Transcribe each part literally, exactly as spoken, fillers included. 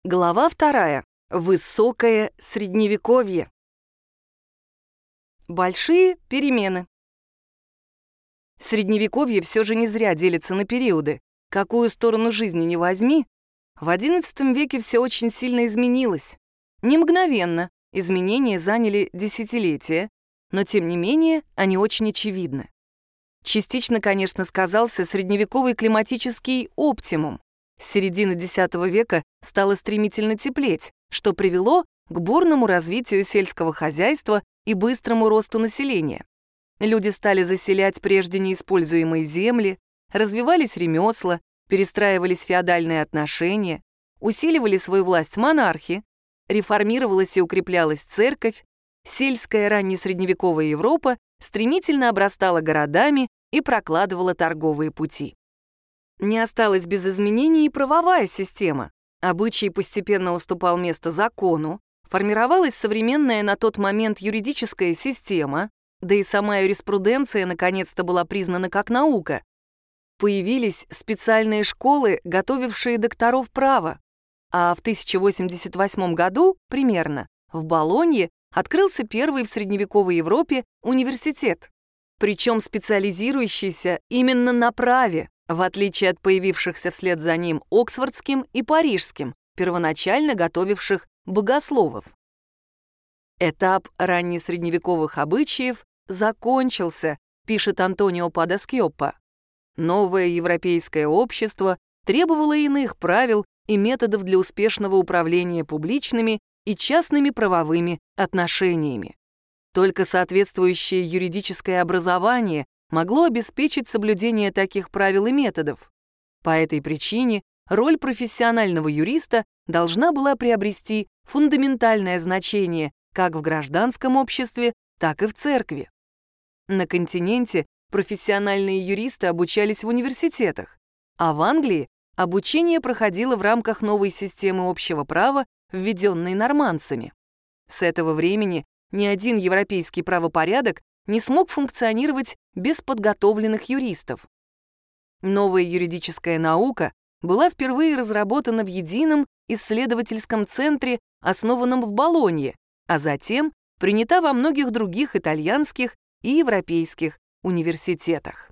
Глава вторая. Высокое средневековье. Большие перемены. Средневековье все же не зря делится на периоды. Какую сторону жизни ни возьми, в одиннадцатом веке все очень сильно изменилось. Не мгновенно, изменения заняли десятилетия, но тем не менее они очень очевидны. Частично, конечно, сказался средневековый климатический оптимум. С середины десятого века стало стремительно теплеть, что привело к бурному развитию сельского хозяйства и быстрому росту населения. Люди стали заселять прежде неиспользуемые земли, развивались ремесла, перестраивались феодальные отношения, усиливали свою власть монархи, реформировалась и укреплялась церковь, сельская раннесредневековая Европа стремительно обрастала городами и прокладывала торговые пути. Не осталась без изменений и правовая система. Обычай постепенно уступал место закону, формировалась современная на тот момент юридическая система, да и сама юриспруденция наконец-то была признана как наука. Появились специальные школы, готовившие докторов права, а в тысяча восемьдесят восьмом году, примерно, в Болонье открылся первый в средневековой Европе университет, причем специализирующийся именно на праве, в отличие от появившихся вслед за ним Оксфордским и Парижским, первоначально готовивших богословов. Этап раннесредневековых обычаев закончился, пишет Антонио Падаскьоппо. Новое европейское общество требовало иных правил и методов для успешного управления публичными и частными правовыми отношениями. Только соответствующее юридическое образование могло обеспечить соблюдение таких правил и методов. По этой причине роль профессионального юриста должна была приобрести фундаментальное значение как в гражданском обществе, так и в церкви. На континенте профессиональные юристы обучались в университетах, а в Англии обучение проходило в рамках новой системы общего права, введенной нормандцами. С этого времени ни один европейский правопорядок не смог функционировать без подготовленных юристов. Новая юридическая наука была впервые разработана в едином исследовательском центре, основанном в Болонье, а затем принята во многих других итальянских и европейских университетах.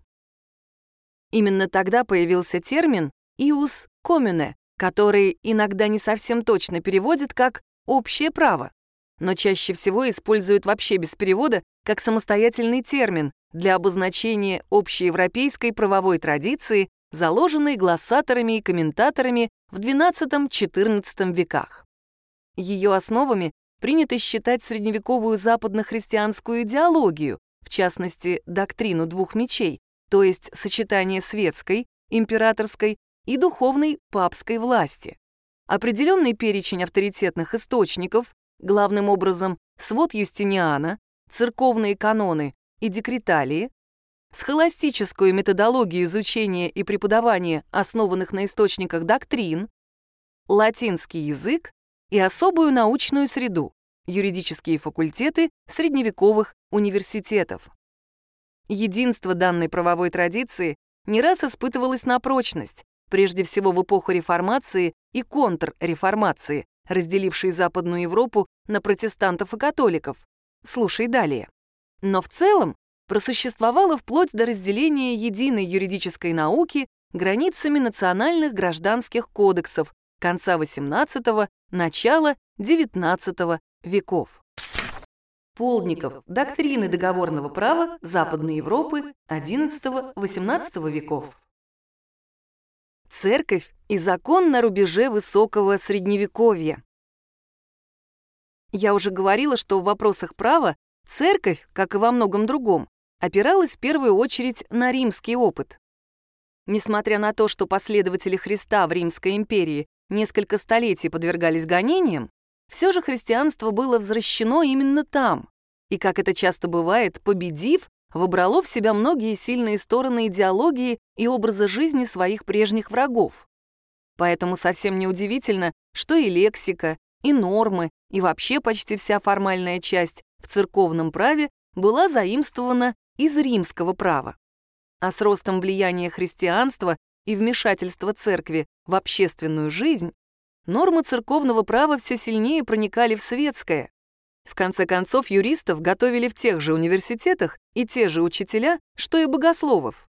Именно тогда появился термин «ius commune», который иногда не совсем точно переводит как «общее право», но чаще всего используют вообще без перевода как самостоятельный термин для обозначения общеевропейской правовой традиции, заложенной глоссаторами и комментаторами в двенадцатом-четырнадцатом веках. Ее основами принято считать средневековую западнохристианскую идеологию, в частности, доктрину двух мечей, то есть сочетание светской, императорской и духовной папской власти. Определенный перечень авторитетных источников, главным образом свод Юстиниана, церковные каноны и декреталии, схоластическую методологию изучения и преподавания основанных на источниках доктрин, латинский язык и особую научную среду, юридические факультеты средневековых университетов. Единство данной правовой традиции не раз испытывалось на прочность, прежде всего в эпоху реформации и контрреформации, разделившей Западную Европу на протестантов и католиков. Слушай далее. Но в целом просуществовало вплоть до разделения единой юридической науки границами национальных гражданских кодексов конца восемнадцатого, начала девятнадцатого веков. Полдников. Доктрины договорного права Западной Европы одиннадцатого-восемнадцатого веков. Церковь и закон на рубеже высокого средневековья. Я уже говорила, что в вопросах права церковь, как и во многом другом, опиралась в первую очередь на римский опыт. Несмотря на то, что последователи Христа в Римской империи несколько столетий подвергались гонениям, все же христианство было возвращено именно там, и, как это часто бывает, победив, вобрало в себя многие сильные стороны идеологии и образа жизни своих прежних врагов. Поэтому совсем неудивительно, что и лексика, и нормы, и вообще почти вся формальная часть в церковном праве была заимствована из римского права. А с ростом влияния христианства и вмешательства церкви в общественную жизнь нормы церковного права все сильнее проникали в светское. В конце концов, юристов готовили в тех же университетах и те же учителя, что и богословов.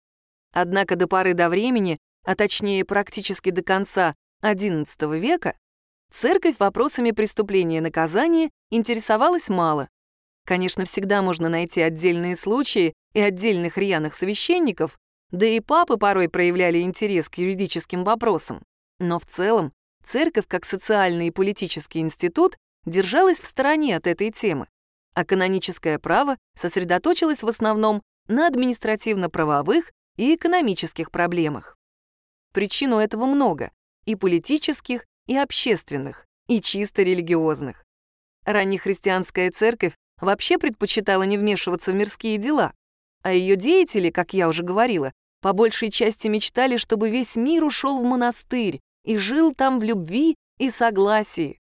Однако до поры до времени, а точнее практически до конца одиннадцатого века, церковь вопросами преступления и наказания интересовалась мало. Конечно, всегда можно найти отдельные случаи и отдельных рьяных священников, да и папы порой проявляли интерес к юридическим вопросам. Но в целом церковь, как социальный и политический институт, держалась в стороне от этой темы, а каноническое право сосредоточилось в основном на административно-правовых и экономических проблемах. Причин у этого много — и политических, и общественных, и чисто религиозных. Раннехристианская церковь вообще предпочитала не вмешиваться в мирские дела, а ее деятели, как я уже говорила, по большей части мечтали, чтобы весь мир ушел в монастырь и жил там в любви и согласии.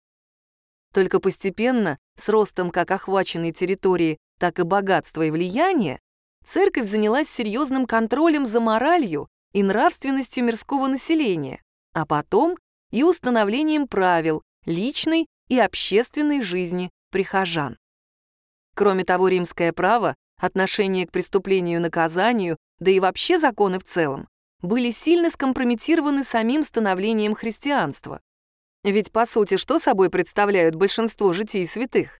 Только постепенно, с ростом как охваченной территории, так и богатства и влияния, церковь занялась серьезным контролем за моралью и нравственностью мирского населения, а потом и установлением правил личной и общественной жизни прихожан. Кроме того, римское право, отношение к преступлению и наказанию, да и вообще законы в целом, были сильно скомпрометированы самим становлением христианства. Ведь, по сути, что собой представляют большинство житий святых?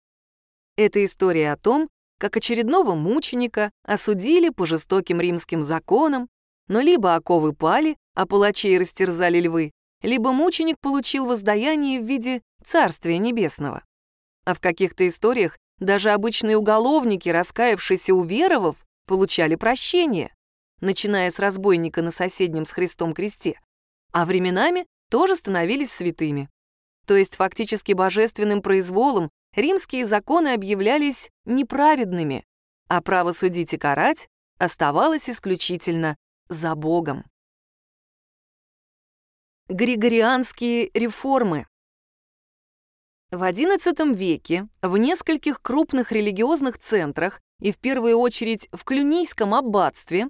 Это история о том, как очередного мученика осудили по жестоким римским законам, но либо оковы пали, а палачей растерзали львы, либо мученик получил воздаяние в виде Царствия Небесного. А в каких-то историях даже обычные уголовники, раскаявшись и уверовав, получали прощение, начиная с разбойника на соседнем с Христом кресте, а временами тоже становились святыми. То есть фактически божественным произволом римские законы объявлялись неправедными, а право судить и карать оставалось исключительно за Богом. Григорианские реформы. В одиннадцатом веке в нескольких крупных религиозных центрах и в первую очередь в Клюнийском аббатстве,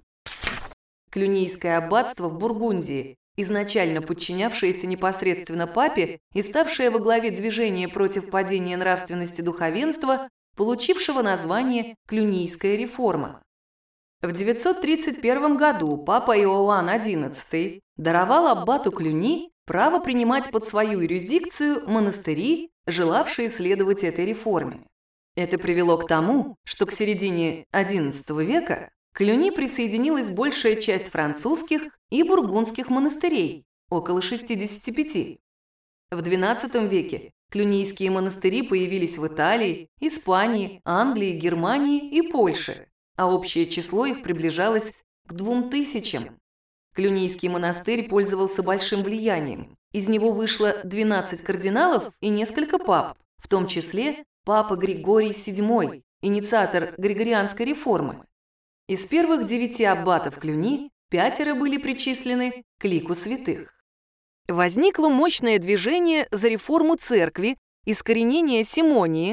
Клюнийское аббатство в Бургундии, изначально подчинявшееся непосредственно папе и ставшее во главе движения против падения нравственности духовенства, получившего название Клюнийская реформа. В девятьсот тридцать первом году папа Иоанн одиннадцатый даровал аббату Клюни право принимать под свою юрисдикцию монастыри, желавшие следовать этой реформе. Это привело к тому, что к середине одиннадцатого века к Клюни присоединилась большая часть французских и бургундских монастырей, около шестидесяти пяти. В двенадцатом веке клюнийские монастыри появились в Италии, Испании, Англии, Германии и Польше, а общее число их приближалось к двум тысячам. Клюнийский монастырь пользовался большим влиянием. Из него вышло двенадцать кардиналов и несколько пап, в том числе папа Григорий седьмой, инициатор Григорианской реформы. Из первых девяти аббатов Клюни пятеро были причислены к лику святых. Возникло мощное движение за реформу церкви, искоренение симонии.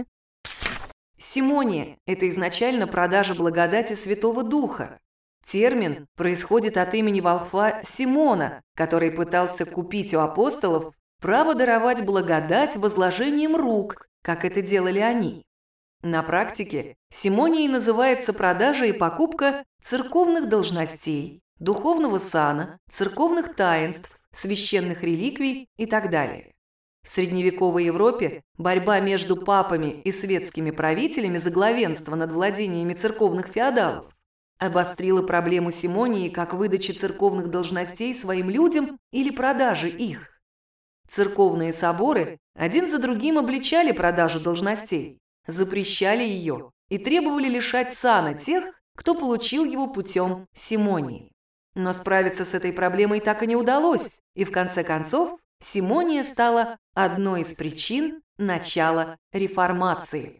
Симония – это изначально продажа благодати Святого Духа. Термин происходит от имени волхва Симона, который пытался купить у апостолов право даровать благодать возложением рук, как это делали они. На практике симонией называется продажа и покупка церковных должностей, духовного сана, церковных таинств, священных реликвий и так далее. В средневековой Европе борьба между папами и светскими правителями за главенство над владениями церковных феодалов обострила проблему симонии как выдачи церковных должностей своим людям или продажи их. Церковные соборы один за другим обличали продажу должностей, запрещали ее и требовали лишать сана тех, кто получил его путем симонии. Но справиться с этой проблемой так и не удалось, и в конце концов симония стала одной из причин начала реформации.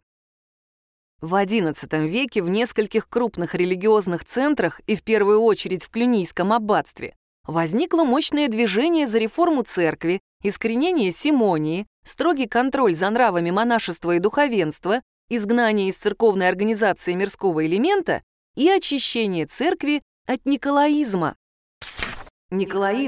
В одиннадцатом веке в нескольких крупных религиозных центрах и в первую очередь в Клюнийском аббатстве возникло мощное движение за реформу церкви, искоренение симонии, строгий контроль за нравами монашества и духовенства, изгнание из церковной организации мирского элемента и очищение церкви от николаизма. Николаизм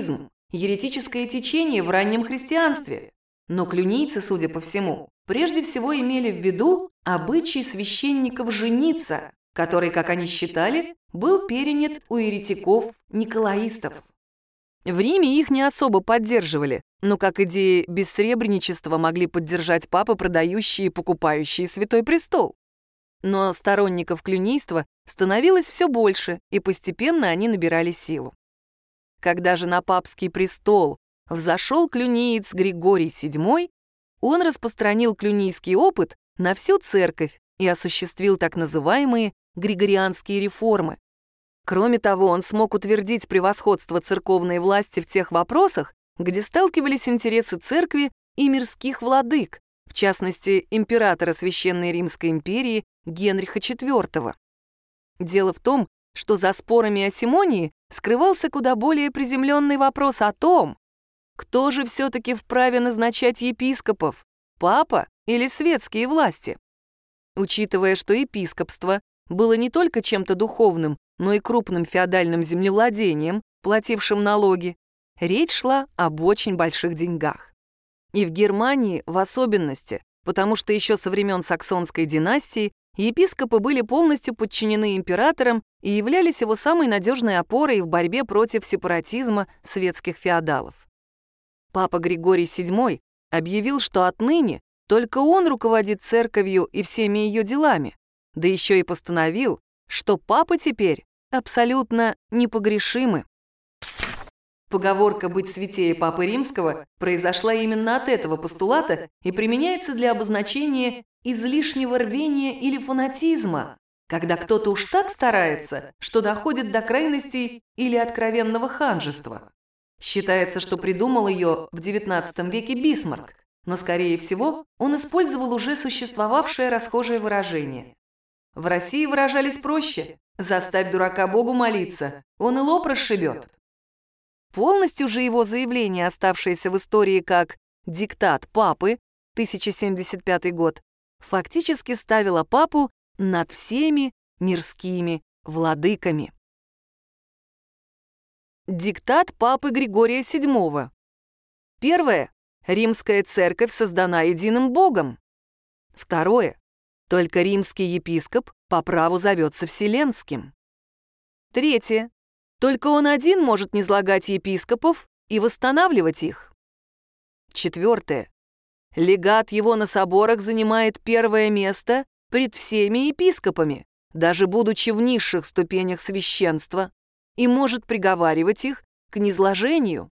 еретическое течение в раннем христианстве. Но клюнийцы, судя по всему, прежде всего имели в виду обычай священников жениться, который, как они считали, был перенят у еретиков-николаистов. В Риме их не особо поддерживали, но как идеи бессребреничества могли поддержать папы, продающие и покупающие Святой Престол. Но сторонников клюнийства становилось все больше, и постепенно они набирали силу. Когда же на папский престол взошел клюниец Григорий седьмой, он распространил клюнийский опыт на всю церковь и осуществил так называемые григорианские реформы. Кроме того, он смог утвердить превосходство церковной власти в тех вопросах, где сталкивались интересы церкви и мирских владык, в частности, императора Священной Римской империи Генриха четвёртого. Дело в том, что за спорами о симонии скрывался куда более приземленный вопрос о том, кто же все-таки вправе назначать епископов, папа или светские власти. Учитывая, что епископство было не только чем-то духовным, но и крупным феодальным землевладением, платившим налоги, речь шла об очень больших деньгах. И в Германии в особенности, потому что еще со времен Саксонской династии епископы были полностью подчинены императорам и являлись его самой надежной опорой в борьбе против сепаратизма светских феодалов. Папа Григорий седьмой объявил, что отныне только он руководит церковью и всеми ее делами, да еще и постановил, что папы теперь абсолютно непогрешимы. Поговорка «быть святее Папы Римского» произошла именно от этого постулата и применяется для обозначения излишнего рвения или фанатизма, когда кто-то уж так старается, что доходит до крайностей или откровенного ханжества. Считается, что придумал ее в девятнадцатом веке Бисмарк, но, скорее всего, он использовал уже существовавшее расхожее выражение. В России выражались проще: «Заставь дурака Богу молиться, он и лоб расшибет». Полностью же его заявление, оставшееся в истории как «диктат папы» тысяча семьдесят пятый год, фактически ставило папу над всеми мирскими владыками. Диктат папы Григория седьмого. Первое. Римская церковь создана единым Богом. Второе. Только римский епископ по праву зовется Вселенским. Третье. Только он один может низлагать епископов и восстанавливать их. Четвертое. Легат его на соборах занимает первое место пред всеми епископами, даже будучи в низших ступенях священства, и может приговаривать их к низложению.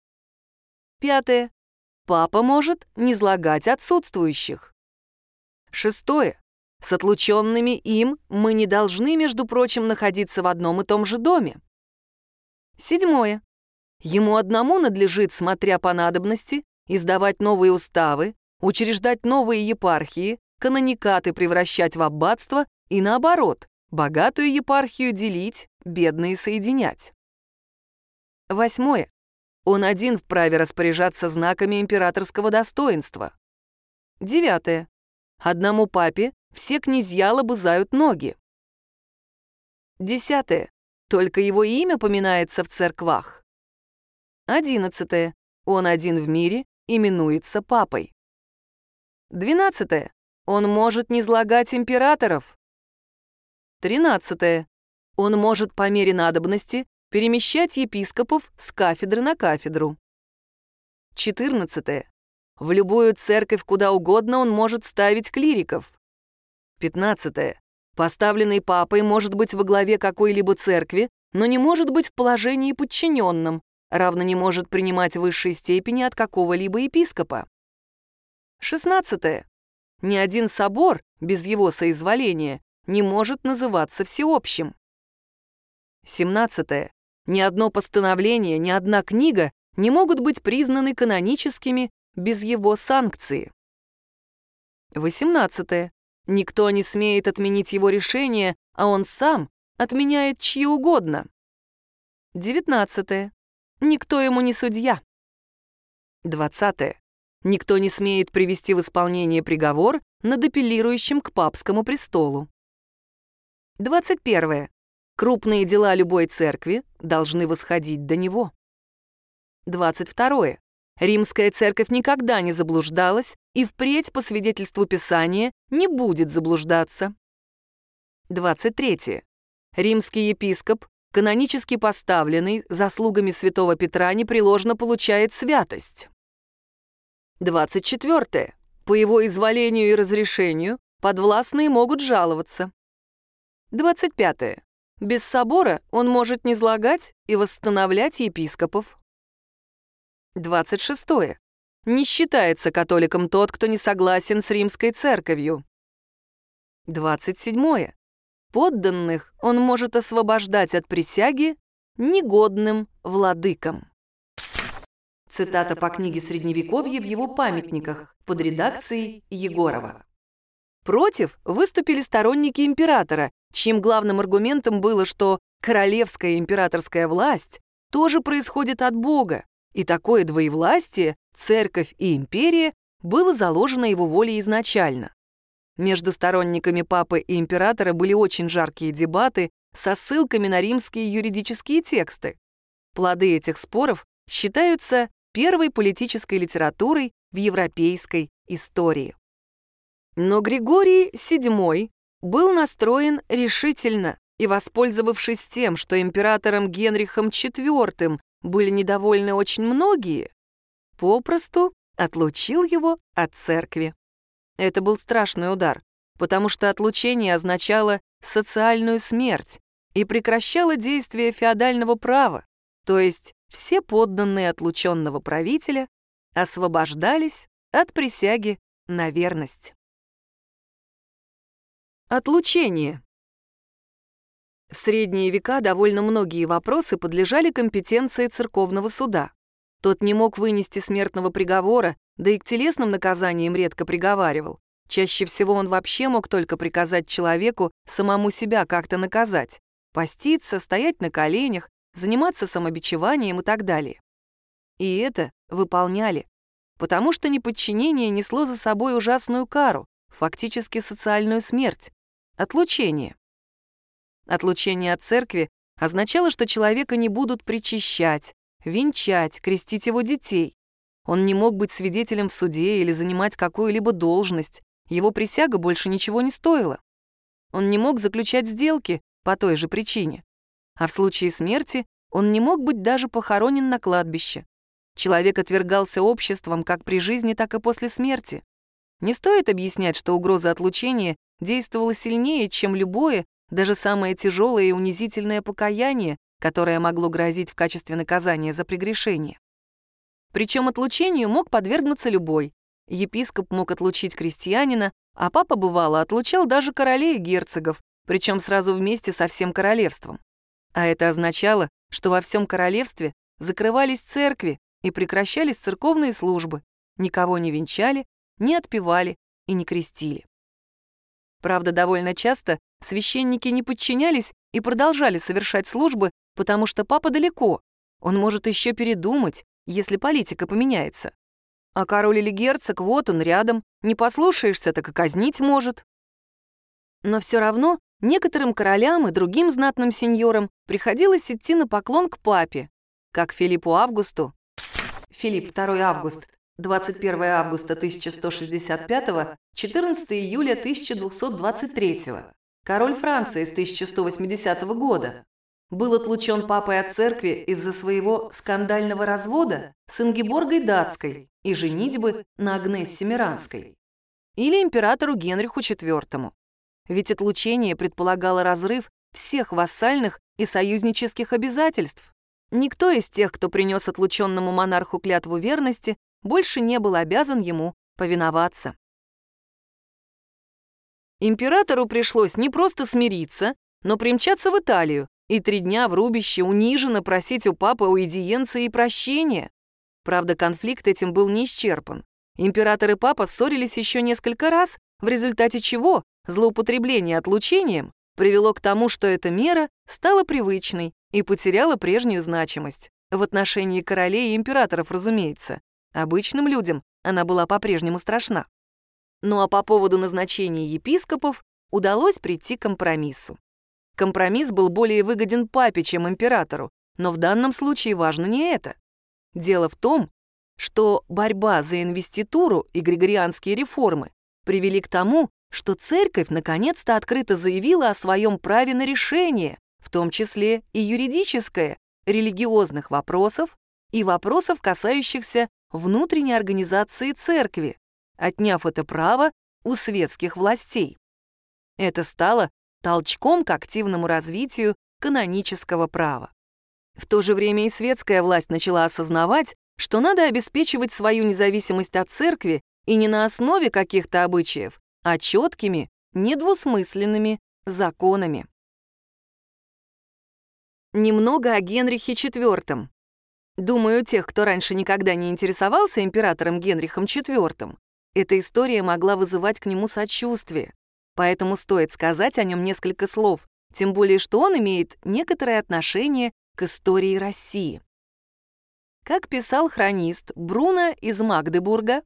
Пятое. Папа может низлагать отсутствующих. Шестое. С отлученными им мы не должны, между прочим, находиться в одном и том же доме. Седьмое. Ему одному надлежит, смотря по надобности, издавать новые уставы, учреждать новые епархии, каноникаты превращать в аббатство и, наоборот, богатую епархию делить, бедные соединять. Восьмое. Он один вправе распоряжаться знаками императорского достоинства. Девятое. Одному папе все князья лобызают ноги. Десятое. Только его имя поминается в церквах. Одиннадцатое. Он один в мире, именуется папой. Двенадцатое. Он может низлагать императоров. Тринадцатое. Он может по мере надобности перемещать епископов с кафедры на кафедру. Четырнадцатое. В любую церковь куда угодно он может ставить клириков. Пятнадцатое. Поставленный папой может быть во главе какой-либо церкви, но не может быть в положении подчиненным, равно не может принимать высшей степени от какого-либо епископа. Шестнадцатое. Ни один собор без его соизволения не может называться всеобщим. Семнадцатое. Ни одно постановление, ни одна книга не могут быть признаны каноническими без его санкции. Восемнадцатое. Никто не смеет отменить его решение, а он сам отменяет чьи угодно. Девятнадцатое. Никто ему не судья. Двадцатое. Никто не смеет привести в исполнение приговор над апеллирующим к папскому престолу. Двадцать первое. Крупные дела любой церкви должны восходить до него. двадцать второе. Римская церковь никогда не заблуждалась и впредь, по свидетельству Писания, не будет заблуждаться. двадцать третье. Римский епископ, канонически поставленный, заслугами святого Петра непреложно получает святость. двадцать четвертое. По его изволению и разрешению подвластные могут жаловаться. двадцать пятое. Без собора он может низлагать и восстановлять епископов. двадцать шестое. Не считается католиком тот, кто не согласен с римской церковью. двадцать седьмое. Подданных он может освобождать от присяги негодным владыкам. Цитата по книге «Средневековье» в его памятниках под редакцией Егорова. Против выступили сторонники императора, чьим главным аргументом было, что королевская императорская власть тоже происходит от Бога, и такое двоевластие, церковь и империя, было заложено его волей изначально. Между сторонниками папы и императора были очень жаркие дебаты со ссылками на римские юридические тексты. Плоды этих споров считаются первой политической литературой в европейской истории. Но Григорий седьмой был настроен решительно и, воспользовавшись тем, что императором Генрихом четвёртым были недовольны очень многие, попросту отлучил его от церкви. Это был страшный удар, потому что отлучение означало социальную смерть и прекращало действие феодального права, то есть все подданные отлученного правителя освобождались от присяги на верность. Отлучение. В средние века довольно многие вопросы подлежали компетенции церковного суда. Тот не мог вынести смертного приговора, да и к телесным наказаниям редко приговаривал. Чаще всего он вообще мог только приказать человеку самому себя как-то наказать, поститься, стоять на коленях, заниматься самобичеванием и так далее. И это выполняли, потому что неподчинение несло за собой ужасную кару, фактически социальную смерть. Отлучение. Отлучение от церкви означало, что человека не будут причащать, венчать, крестить его детей. Он не мог быть свидетелем в суде или занимать какую-либо должность, его присяга больше ничего не стоила. Он не мог заключать сделки по той же причине. А в случае смерти он не мог быть даже похоронен на кладбище. Человек отвергался обществом как при жизни, так и после смерти. Не стоит объяснять, что угроза отлучения действовала сильнее, чем любое, даже самое тяжелое и унизительное покаяние, которое могло грозить в качестве наказания за прегрешение. Причем отлучению мог подвергнуться любой. Епископ мог отлучить крестьянина, а папа, бывало, отлучал даже королей и герцогов, причем сразу вместе со всем королевством. А это означало, что во всем королевстве закрывались церкви и прекращались церковные службы, никого не венчали, не отпевали и не крестили. Правда, довольно часто священники не подчинялись и продолжали совершать службы, потому что папа далеко, он может еще передумать, если политика поменяется. А король или герцог, вот он рядом, не послушаешься, так и казнить может. Но все равно некоторым королям и другим знатным сеньорам приходилось идти на поклон к папе, как Филиппу Августу. Филипп второй Август, двадцать первое августа тысяча сто шестьдесят пятого, четырнадцатое июля тысяча двести двадцать третьего, король Франции с тысяча сто восьмидесятого года, был отлучен папой от церкви из-за своего скандального развода с Ингеборгой Датской и женитьбы на Агнессе Миранской. Или императору Генриху четвёртому. Ведь отлучение предполагало разрыв всех вассальных и союзнических обязательств. Никто из тех, кто принес отлученному монарху клятву верности, больше не был обязан ему повиноваться. Императору пришлось не просто смириться, но примчаться в Италию и три дня в рубище униженно просить у папы аудиенции и прощения. Правда, конфликт этим был не исчерпан. Император и папа ссорились еще несколько раз, в результате чего злоупотребление отлучением привело к тому, что эта мера стала привычной и потеряла прежнюю значимость. В отношении королей и императоров, разумеется. Обычным людям она была по-прежнему страшна. Ну а по поводу назначения епископов удалось прийти к компромиссу. Компромисс был более выгоден папе, чем императору, но в данном случае важно не это. Дело в том, что борьба за инвеституру и григорианские реформы привели к тому, что церковь наконец-то открыто заявила о своем праве на решение, в том числе и юридическое, религиозных вопросов и вопросов, касающихся внутренней организации церкви, отняв это право у светских властей. Это стало толчком к активному развитию канонического права. В то же время и светская власть начала осознавать, что надо обеспечивать свою независимость от церкви и не на основе каких-то обычаев, а четкими, недвусмысленными законами. Немного о Генрихе четвёртом. Думаю, тех, кто раньше никогда не интересовался императором Генрихом четвёртым, эта история могла вызывать к нему сочувствие. Поэтому стоит сказать о нем несколько слов, тем более что он имеет некоторое отношение к истории России. Как писал хронист Бруно из Магдебурга,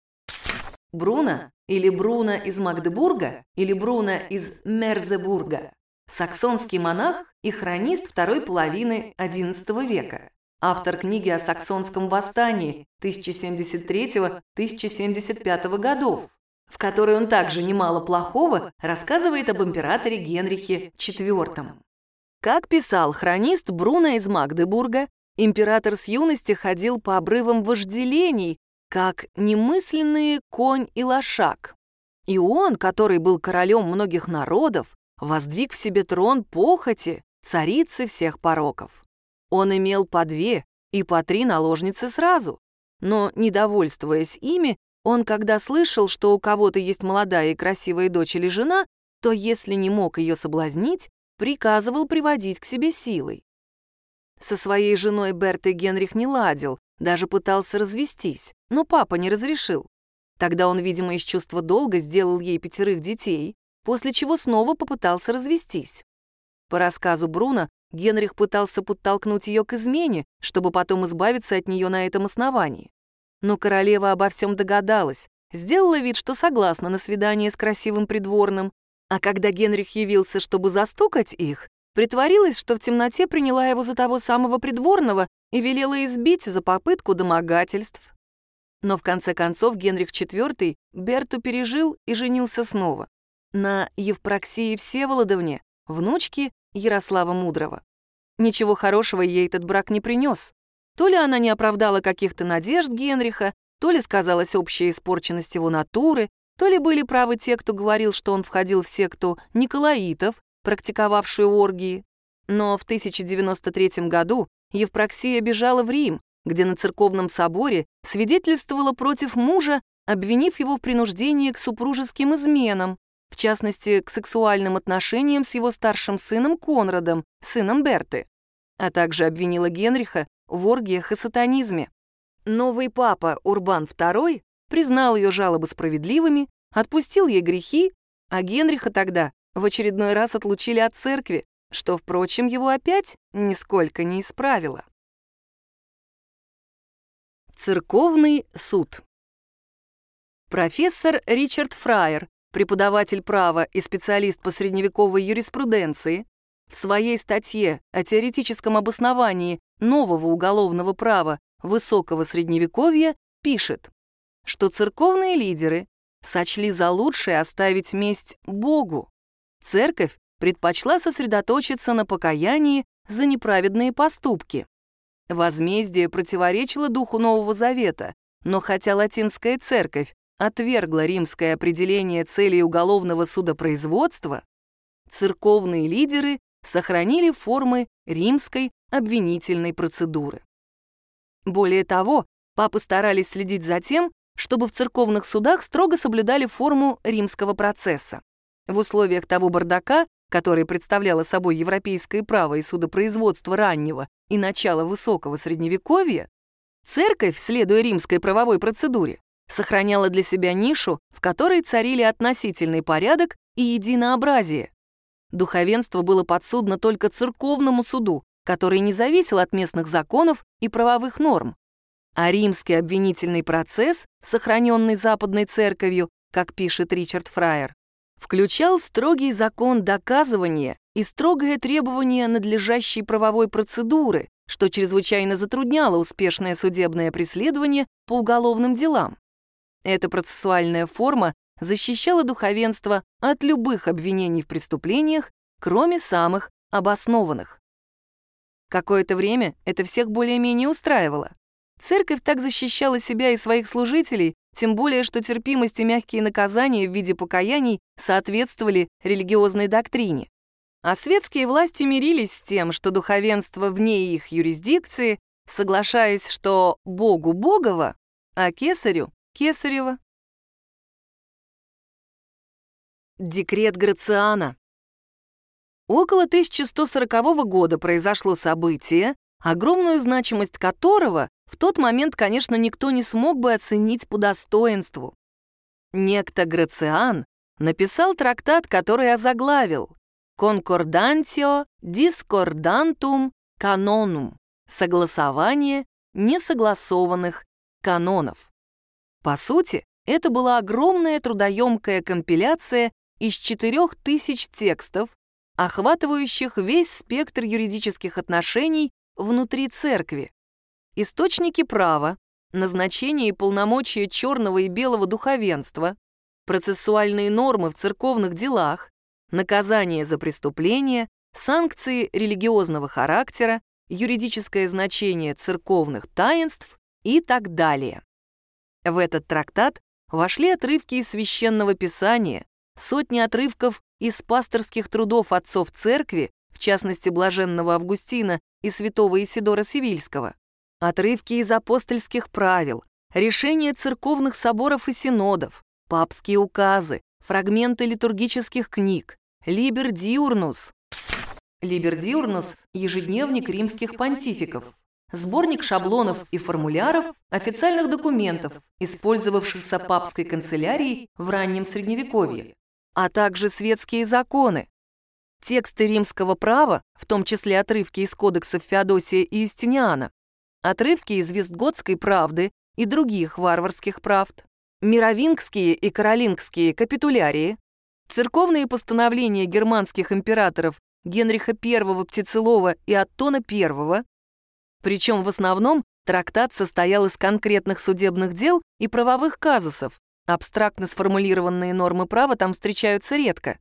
Бруно или Бруно из Магдебурга или Бруно из Мерзебурга, саксонский монах и хронист второй половины одиннадцатого века, автор книги о саксонском восстании тысяча семьдесят третьего — тысяча семьдесят пятого годов, в которой он также немало плохого рассказывает об императоре Генрихе четвёртом. Как писал хронист Бруно из Магдебурга, император с юности ходил по обрывам вожделений, как немысленные конь и лошак. И он, который был королем многих народов, воздвиг в себе трон похоти, царицы всех пороков. Он имел по две и по три наложницы сразу, но, недовольствуясь ими, он, когда слышал, что у кого-то есть молодая и красивая дочь или жена, то, если не мог ее соблазнить, приказывал приводить к себе силой. Со своей женой Бертой Генрих не ладил, даже пытался развестись, но папа не разрешил. Тогда он, видимо, из чувства долга сделал ей пятерых детей, после чего снова попытался развестись. По рассказу Бруно, Генрих пытался подтолкнуть ее к измене, чтобы потом избавиться от нее на этом основании. Но королева обо всем догадалась, сделала вид, что согласна на свидание с красивым придворным, а когда Генрих явился, чтобы застукать их, притворилась, что в темноте приняла его за того самого придворного и велела избить за попытку домогательств. Но в конце концов Генрих четвёртый Берту пережил и женился снова на Евпроксии Всеволодовне, внучке Ярослава Мудрого. Ничего хорошего ей этот брак не принес. То ли она не оправдала каких-то надежд Генриха, то ли сказалась общая испорченность его натуры, то ли были правы те, кто говорил, что он входил в секту Николаитов, практиковавшую оргии. Но в тысяча девяносто третьем году Евпроксия бежала в Рим, где на церковном соборе свидетельствовала против мужа, обвинив его в принуждении к супружеским изменам, в частности, к сексуальным отношениям с его старшим сыном Конрадом, сыном Берты, а также обвинила Генриха в оргиях и сатанизме. Новый папа Урбан второй признал ее жалобы справедливыми, отпустил ей грехи, а Генриха тогда в очередной раз отлучили от церкви, что, впрочем, его опять нисколько не исправило. Церковный суд. Профессор Ричард Фрайер, преподаватель права и специалист по средневековой юриспруденции, в своей статье о теоретическом обосновании нового уголовного права высокого средневековья пишет, что церковные лидеры сочли за лучшее оставить месть Богу. Церковь предпочла сосредоточиться на покаянии за неправедные поступки. Возмездие противоречило духу Нового Завета, но хотя латинская церковь отвергла римское определение целей уголовного судопроизводства, церковные лидеры сохранили формы римской обвинительной процедуры. Более того, папы старались следить за тем, чтобы в церковных судах строго соблюдали форму римского процесса. В условиях того бардака, который представляло собой европейское право и судопроизводство раннего и начала высокого средневековья, церковь, следуя римской правовой процедуре, сохраняла для себя нишу, в которой царили относительный порядок и единообразие. Духовенство было подсудно только церковному суду, который не зависел от местных законов и правовых норм. А римский обвинительный процесс, сохраненный Западной церковью, как пишет Ричард Фрайер, включал строгий закон доказывания и строгое требование надлежащей правовой процедуры, что чрезвычайно затрудняло успешное судебное преследование по уголовным делам. Эта процессуальная форма защищала духовенство от любых обвинений в преступлениях, кроме самых обоснованных. Какое-то время это всех более-менее устраивало. Церковь так защищала себя и своих служителей, тем более что терпимость и мягкие наказания в виде покаяний соответствовали религиозной доктрине. А светские власти мирились с тем, что духовенство вне их юрисдикции, соглашаясь, что Богу Богово, а кесарю Кесарева. Декрет Грациана. Около тысяча сто сорокового года произошло событие, огромную значимость которого в тот момент, конечно, никто не смог бы оценить по достоинству. Некто Грациан написал трактат, который озаглавил «Concordantio discordantum canonum» — согласование несогласованных канонов. По сути, это была огромная трудоемкая компиляция из четырех тысяч текстов, охватывающих весь спектр юридических отношений внутри церкви. Источники права, назначение и полномочия черного и белого духовенства, процессуальные нормы в церковных делах, наказание за преступления, санкции религиозного характера, юридическое значение церковных таинств и так далее. В этот трактат вошли отрывки из Священного Писания, сотни отрывков из пасторских трудов отцов церкви, в частности блаженного Августина и святого Исидора Сивильского, отрывки из апостольских правил, решения церковных соборов и синодов, папские указы, фрагменты литургических книг, Liber Diurnus. Liber Diurnus — ежедневник римских понтификов, сборник шаблонов и формуляров официальных документов, использовавшихся папской канцелярией в раннем Средневековье, а также светские законы, тексты римского права, в том числе отрывки из кодексов Феодосия и Юстиниана, отрывки из Вестготской правды и других варварских правд, мировингские и каролингские капитулярии, церковные постановления германских императоров Генриха Первого Птицелова и Оттона Первого. Причем в основном трактат состоял из конкретных судебных дел и правовых казусов. Абстрактно сформулированные нормы права там встречаются редко.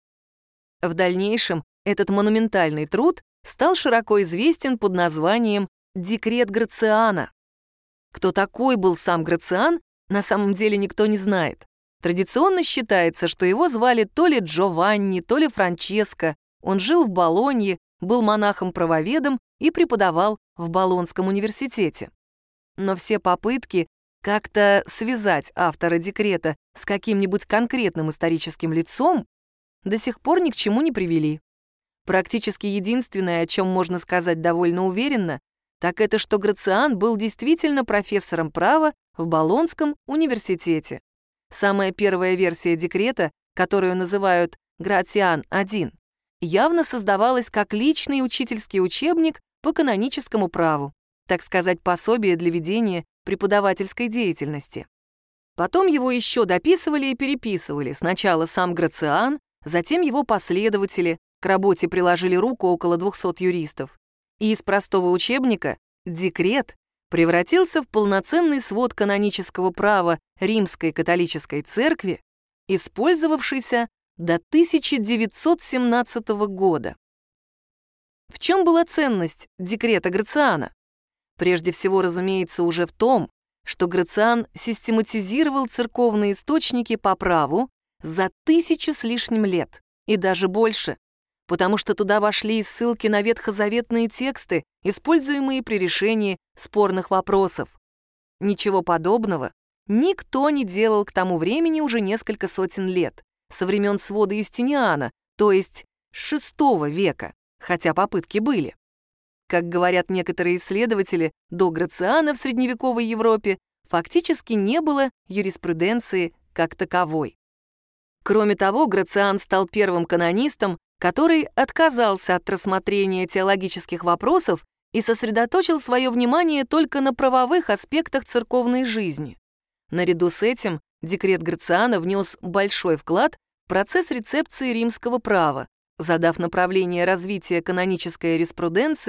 В дальнейшем этот монументальный труд стал широко известен под названием «Декрет Грациана». Кто такой был сам Грациан, на самом деле никто не знает. Традиционно считается, что его звали то ли Джованни, то ли Франческо. Он жил в Болонье, был монахом-правоведом и преподавал в Болонском университете. Но все попытки как-то связать автора декрета с каким-нибудь конкретным историческим лицом до сих пор ни к чему не привели. Практически единственное, о чем можно сказать довольно уверенно, так это, что Грациан был действительно профессором права в Болонском университете. Самая первая версия декрета, которую называют «Грациан один», явно создавалась как личный учительский учебник по каноническому праву, так сказать, пособие для ведения преподавательской деятельности. Потом его еще дописывали и переписывали, сначала сам Грациан, затем его последователи, к работе приложили руку около двухсот юристов. И из простого учебника декрет превратился в полноценный свод канонического права Римской католической церкви, использовавшийся до тысяча девятьсот семнадцатого года. В чем была ценность декрета Грациана? Прежде всего, разумеется, уже в том, что Грациан систематизировал церковные источники по праву за тысячу с лишним лет, и даже больше, потому что туда вошли и ссылки на ветхозаветные тексты, используемые при решении спорных вопросов. Ничего подобного никто не делал к тому времени уже несколько сотен лет, со времен свода Юстиниана, то есть шестого века, хотя попытки были. Как говорят некоторые исследователи, до Грациана в средневековой Европе фактически не было юриспруденции как таковой. Кроме того, Грациан стал первым канонистом, который отказался от рассмотрения теологических вопросов и сосредоточил свое внимание только на правовых аспектах церковной жизни. Наряду с этим декрет Грациана внес большой вклад в процесс рецепции римского права, задав направление развития канонической юриспруденции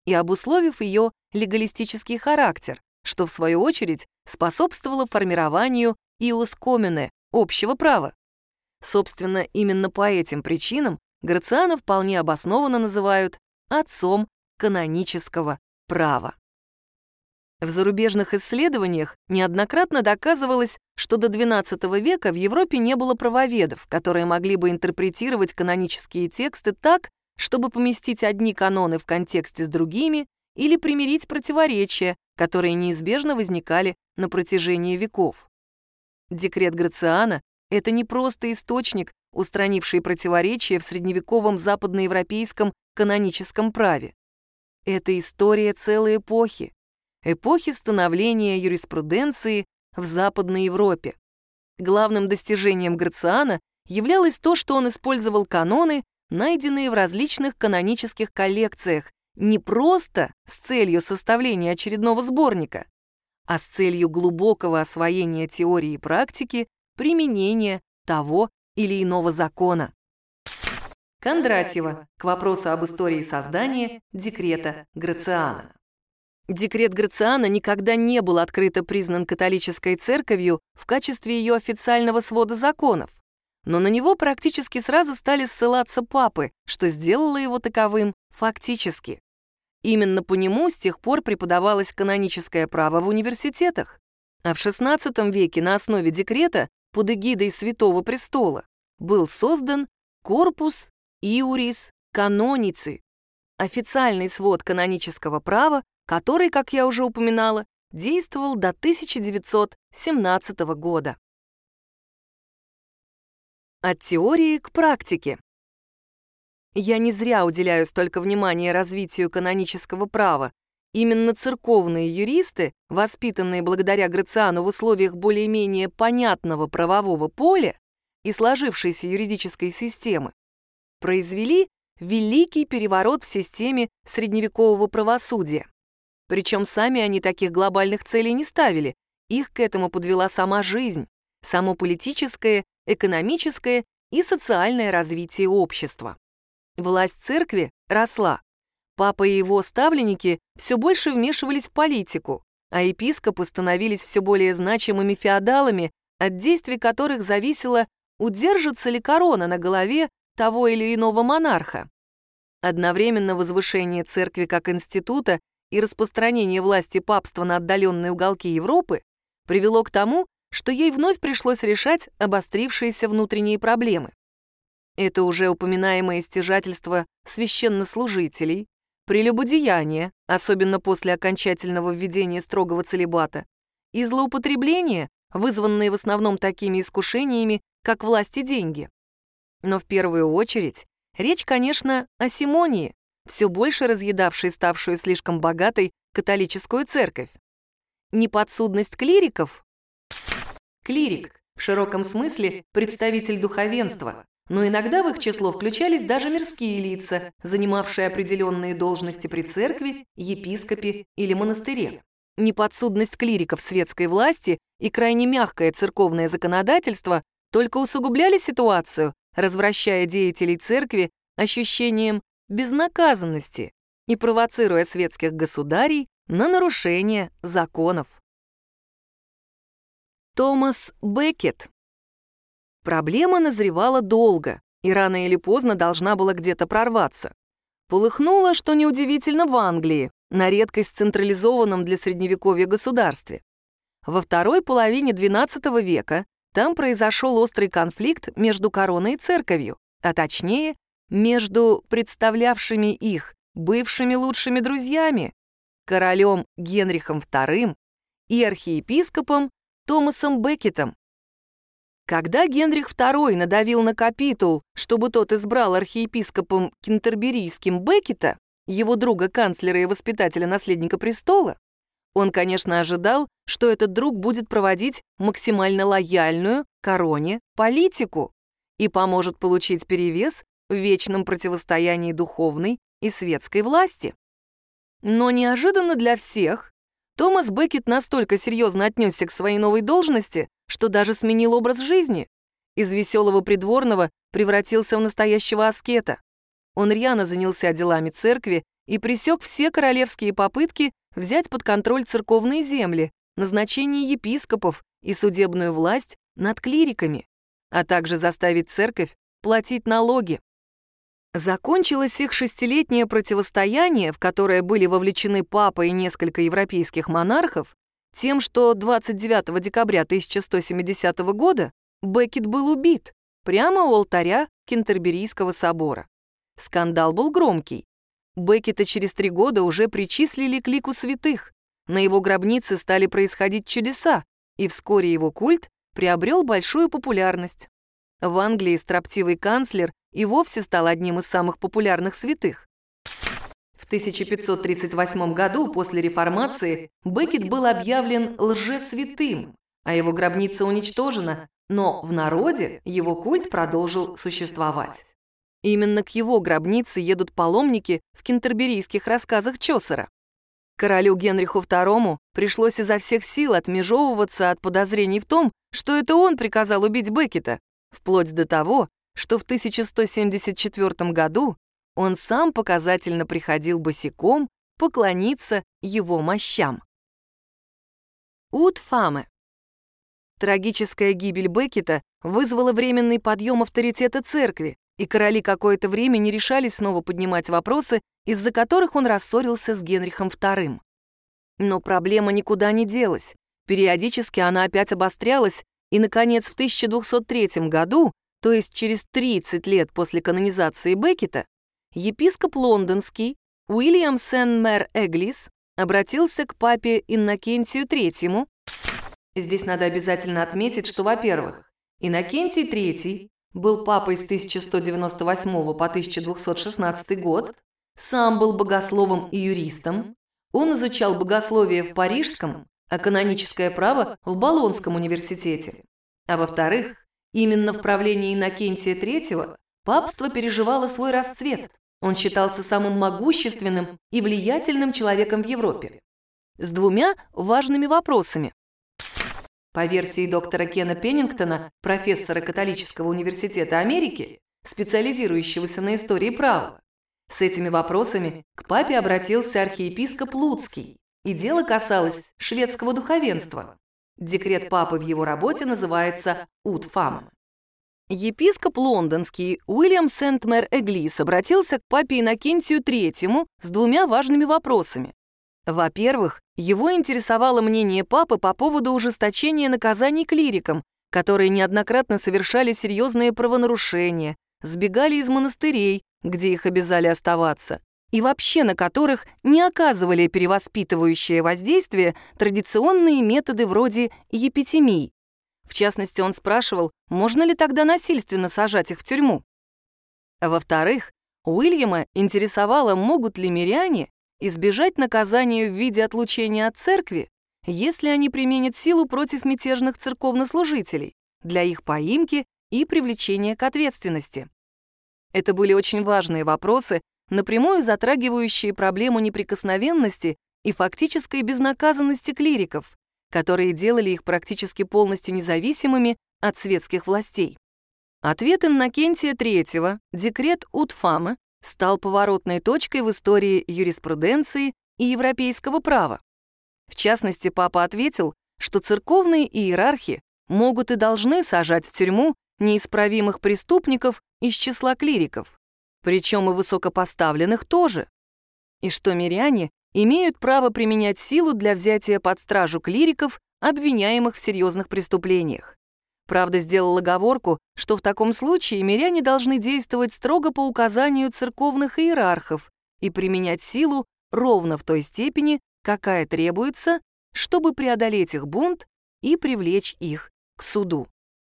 и обусловив ее легалистический характер, что, в свою очередь, способствовало формированию ius communae, общего права. Собственно, именно по этим причинам Грациана вполне обоснованно называют отцом канонического права. В зарубежных исследованиях неоднократно доказывалось, что до двенадцатого века в Европе не было правоведов, которые могли бы интерпретировать канонические тексты так, чтобы поместить одни каноны в контексте с другими или примирить противоречия, которые неизбежно возникали на протяжении веков. Декрет Грациана — это не просто источник, устранивший противоречия в средневековом западноевропейском каноническом праве. Это история целой эпохи, эпохи становления юриспруденции в Западной Европе. Главным достижением Грациана являлось то, что он использовал каноны, найденные в различных канонических коллекциях, не просто с целью составления очередного сборника, а с целью глубокого освоения теории и практики применения того или иного закона. Кондратьева к вопросу об истории создания декрета Грациана. Декрет Грациана никогда не был открыто признан католической церковью в качестве ее официального свода законов, но на него практически сразу стали ссылаться папы, что сделало его таковым фактически. Именно по нему с тех пор преподавалось каноническое право в университетах, а в шестнадцатом веке на основе декрета под эгидой Святого Престола был создан Corpus Iuris Canonici, официальный свод канонического права, который, как я уже упоминала, действовал до тысяча девятьсот семнадцатого года. От теории к практике. Я не зря уделяю столько внимания развитию канонического права. Именно церковные юристы, воспитанные благодаря Грациану в условиях более-менее понятного правового поля и сложившейся юридической системы, произвели великий переворот в системе средневекового правосудия. Причем сами они таких глобальных целей не ставили, их к этому подвела сама жизнь, само политическое, экономическое и социальное развитие общества. Власть церкви росла. Папа и его ставленники все больше вмешивались в политику, а епископы становились все более значимыми феодалами, от действий которых зависело, удержится ли корона на голове того или иного монарха. Одновременно возвышение церкви как института и распространение власти папства на отдаленные уголки Европы привело к тому, что ей вновь пришлось решать обострившиеся внутренние проблемы. Это уже упоминаемое стяжательство священнослужителей, прелюбодеяние, особенно после окончательного введения строгого целибата, и злоупотребления, вызванные в основном такими искушениями, как власть и деньги. Но в первую очередь речь, конечно, о симонии, все больше разъедавшей ставшую слишком богатой католическую церковь. Неподсудность клириков. Клирик, в широком смысле, представитель духовенства, но иногда в их число включались даже мирские лица, занимавшие определенные должности при церкви, епископе или монастыре. Неподсудность клириков светской власти и крайне мягкое церковное законодательство только усугубляли ситуацию, развращая деятелей церкви ощущением безнаказанности и провоцируя светских государей на нарушение законов. Томас Беккет. Проблема назревала долго и рано или поздно должна была где-то прорваться. Полыхнуло, что неудивительно, в Англии, на редкость централизованном для Средневековья государстве. Во второй половине двенадцатого века там произошел острый конфликт между короной и церковью, а точнее, между представлявшими их бывшими лучшими друзьями, королем Генрихом вторым и архиепископом Томасом Беккетом. Когда Генрих второй надавил на капитул, чтобы тот избрал архиепископом кентерберийским Беккета, его друга-канцлера и воспитателя-наследника престола, он, конечно, ожидал, что этот друг будет проводить максимально лояльную короне политику и поможет получить перевес в вечном противостоянии духовной и светской власти. Но неожиданно для всех Томас Беккет настолько серьезно отнесся к своей новой должности, что даже сменил образ жизни. Из веселого придворного превратился в настоящего аскета. Он рьяно занялся делами церкви и пресек все королевские попытки взять под контроль церковные земли, назначение епископов и судебную власть над клириками, а также заставить церковь платить налоги. Закончилось их шестилетнее противостояние, в которое были вовлечены папа и несколько европейских монархов, тем, что двадцать девятого декабря тысяча сто семидесятого года Беккет был убит прямо у алтаря Кентерберийского собора. Скандал был громкий. Беккета через три года уже причислили к лику святых. На его гробнице стали происходить чудеса, и вскоре его культ приобрел большую популярность. В Англии строптивый канцлер и вовсе стал одним из самых популярных святых. В тысяча пятьсот тридцать восьмом году после реформации Беккет был объявлен лжесвятым, а его гробница уничтожена, но в народе его культ продолжил существовать. Именно к его гробнице едут паломники в кентерберийских рассказах Чосера. Королю Генриху второму пришлось изо всех сил отмежевываться от подозрений в том, что это он приказал убить Беккета, вплоть до того, что в тысяча сто семьдесят четвёртом году он сам показательно приходил босиком поклониться его мощам. Ут-Фаме. Трагическая гибель Беккета вызвала временный подъем авторитета церкви, и короли какое-то время не решались снова поднимать вопросы, из-за которых он рассорился с Генрихом вторым. Но проблема никуда не делась. Периодически она опять обострялась, и, наконец, в тысяча двухсот третьем году, то есть через тридцать лет после канонизации Беккета, епископ лондонский Уильям Сен-Мэр-Эглис обратился к папе Иннокентию третьему. Здесь надо обязательно отметить, что, во-первых, Иннокентий третий был папой с тысяча сто девяносто восьмого по тысяча двухсот шестнадцатый год, сам был богословом и юристом, он изучал богословие в Парижском, а каноническое право в Болонском университете. А во-вторых, именно в правлении Иннокентия третьего папство переживало свой расцвет, он считался самым могущественным и влиятельным человеком в Европе. С двумя важными вопросами. По версии доктора Кена Пеннингтона, профессора католического университета Америки, специализирующегося на истории права, с этими вопросами к папе обратился архиепископ Луцкий, и дело касалось шведского духовенства. Декрет папы в его работе называется «Ут-Фаме». Епископ лондонский Уильям Сент-Мэр-Эглис обратился к папе Иннокентию третьему с двумя важными вопросами. Во-первых, его интересовало мнение папы по поводу ужесточения наказаний клирикам, которые неоднократно совершали серьезные правонарушения, сбегали из монастырей, где их обязали оставаться, и вообще на которых не оказывали перевоспитывающее воздействие традиционные методы вроде епитемий. В частности, он спрашивал, можно ли тогда насильственно сажать их в тюрьму. Во-вторых, Уильяма интересовало, могут ли миряне избежать наказания в виде отлучения от церкви, если они применят силу против мятежных церковнослужителей для их поимки и привлечения к ответственности. Это были очень важные вопросы, напрямую затрагивающие проблему неприкосновенности и фактической безнаказанности клириков, которые делали их практически полностью независимыми от светских властей. Ответ Иннокентия третьего, декрет Ут-Фаме, стал поворотной точкой в истории юриспруденции и европейского права. В частности, папа ответил, что церковные иерархи могут и должны сажать в тюрьму неисправимых преступников из числа клириков, причем и высокопоставленных тоже, и что миряне имеют право применять силу для взятия под стражу клириков, обвиняемых в серьезных преступлениях. Правда, сделал оговорку, что в таком случае миряне должны действовать строго по указанию церковных иерархов и применять силу ровно в той степени, какая требуется, чтобы преодолеть их бунт и привлечь их к суду.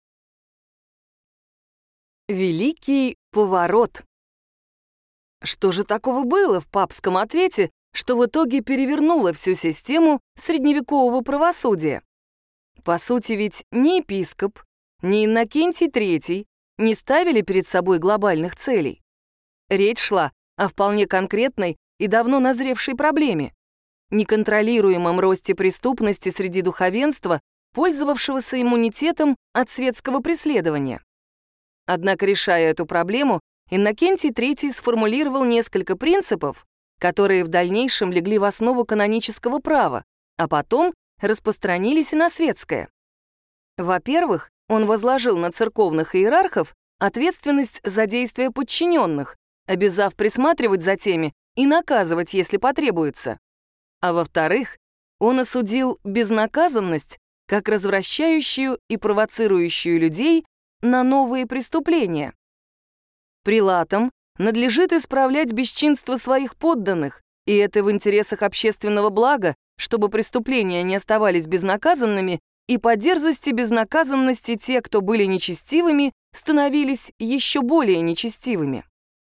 Великий поворот. Что же такого было в папском ответе, что в итоге перевернуло всю систему средневекового правосудия? По сути, ведь ни епископ, ни Иннокентий третий не ставили перед собой глобальных целей. Речь шла о вполне конкретной и давно назревшей проблеме — неконтролируемом росте преступности среди духовенства, пользовавшегося иммунитетом от светского преследования. Однако, решая эту проблему, Иннокентий третий сформулировал несколько принципов, которые в дальнейшем легли в основу канонического права, а потом распространились и на светское. Во-первых, он возложил на церковных иерархов ответственность за действия подчиненных, обязав присматривать за теми и наказывать, если потребуется. А во-вторых, он осудил безнаказанность как развращающую и провоцирующую людей на новые преступления. Прилатам надлежит исправлять бесчинство своих подданных, и это в интересах общественного блага, чтобы преступления не оставались безнаказанными, и по дерзости безнаказанности те, кто были нечестивыми, становились еще более нечестивыми.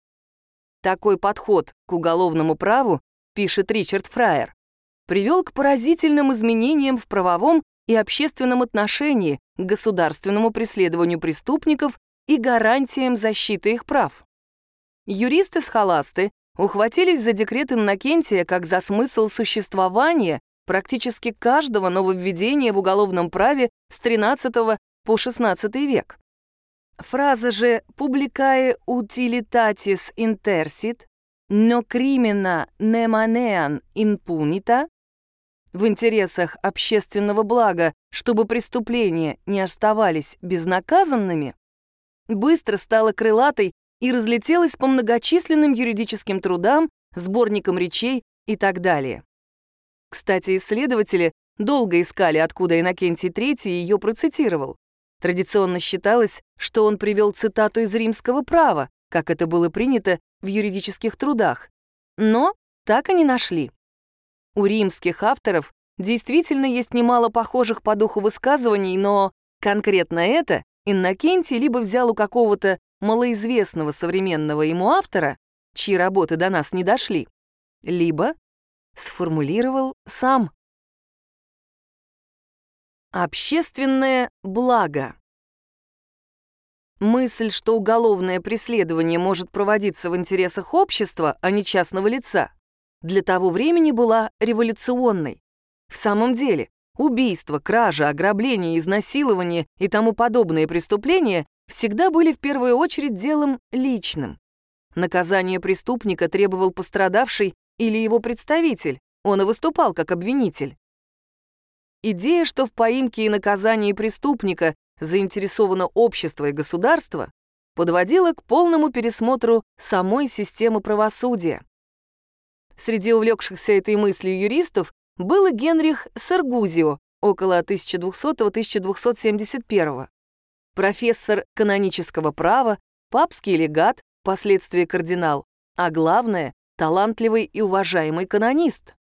Такой подход к уголовному праву, пишет Ричард Фрайер, привел к поразительным изменениям в правовом и общественном отношении к государственному преследованию преступников и гарантиям защиты их прав. Юристы-схоласты ухватились за декрет Иннокентия как за смысл существования практически каждого нововведения в уголовном праве с тринадцатого по шестнадцатый век. Фраза же «publicae utilitatis intersit, no crimina ne manean impunita» в интересах общественного блага, чтобы преступления не оставались безнаказанными, быстро стала крылатой и разлетелась по многочисленным юридическим трудам, сборникам речей и так далее. Кстати, исследователи долго искали, откуда Иннокентий третий ее процитировал. Традиционно считалось, что он привел цитату из римского права, как это было принято в юридических трудах. Но так и не нашли. У римских авторов действительно есть немало похожих по духу высказываний, но конкретно это Иннокентий либо взял у какого-то малоизвестного современного ему автора, чьи работы до нас не дошли, либо сформулировал сам. Общественное благо. Мысль, что уголовное преследование может проводиться в интересах общества, а не частного лица, для того времени была революционной. В самом деле, убийства, кража, ограбление, изнасилование и тому подобные преступления всегда были в первую очередь делом личным. Наказание преступника требовал пострадавший или его представитель, он и выступал как обвинитель. Идея, что в поимке и наказании преступника заинтересовано общество и государство, подводила к полному пересмотру самой системы правосудия. Среди увлекшихся этой мыслью юристов был и Генрих Саргузио около тысяча двухсотого — тысяча двухсот семьдесят первого, профессор канонического права, папский легат, впоследствии кардинал, а главное — талантливый и уважаемый канонист.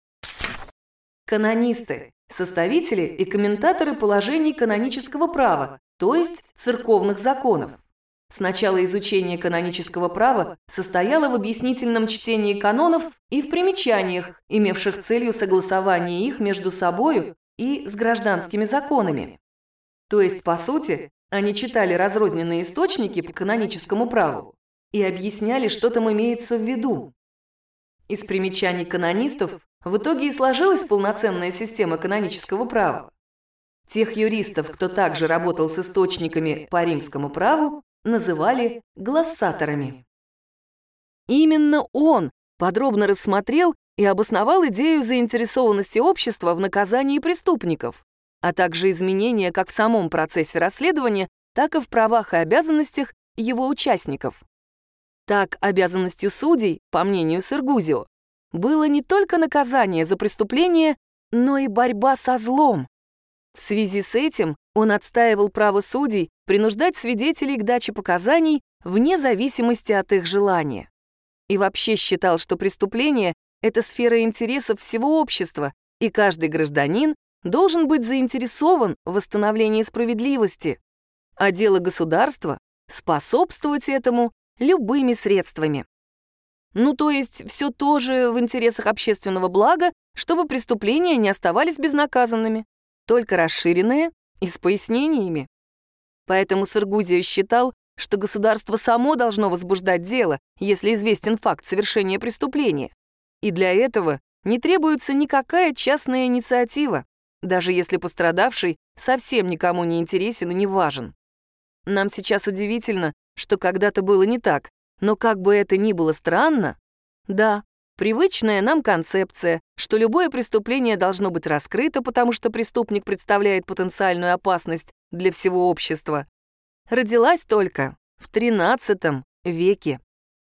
Канонисты — составители и комментаторы положений канонического права, то есть церковных законов. Сначала изучение канонического права состояло в объяснительном чтении канонов и в примечаниях, имевших целью согласование их между собою и с гражданскими законами. То есть, по сути, они читали разрозненные источники по каноническому праву и объясняли, что там имеется в виду. Из примечаний канонистов в итоге и сложилась полноценная система канонического права. Тех юристов, кто также работал с источниками по римскому праву, называли глоссаторами. Именно он подробно рассмотрел и обосновал идею заинтересованности общества в наказании преступников, а также изменения как в самом процессе расследования, так и в правах и обязанностях его участников. Так, обязанностью судей, по мнению Саргузио, было не только наказание за преступление, но и борьба со злом. В связи с этим он отстаивал право судей принуждать свидетелей к даче показаний вне зависимости от их желания. И вообще считал, что преступление — это сфера интересов всего общества, и каждый гражданин должен быть заинтересован в восстановлении справедливости, а дело государства — способствовать этому любыми средствами. Ну, то есть все тоже в интересах общественного блага, чтобы преступления не оставались безнаказанными, только расширенные и с пояснениями. Поэтому Саргузио считал, что государство само должно возбуждать дело, если известен факт совершения преступления. И для этого не требуется никакая частная инициатива, даже если пострадавший совсем никому не интересен и не важен. Нам сейчас удивительно, что когда-то было не так, но как бы это ни было странно, да, Привычная нам концепция, что любое преступление должно быть раскрыто, потому что преступник представляет потенциальную опасность для всего общества, родилась только в тринадцатом веке.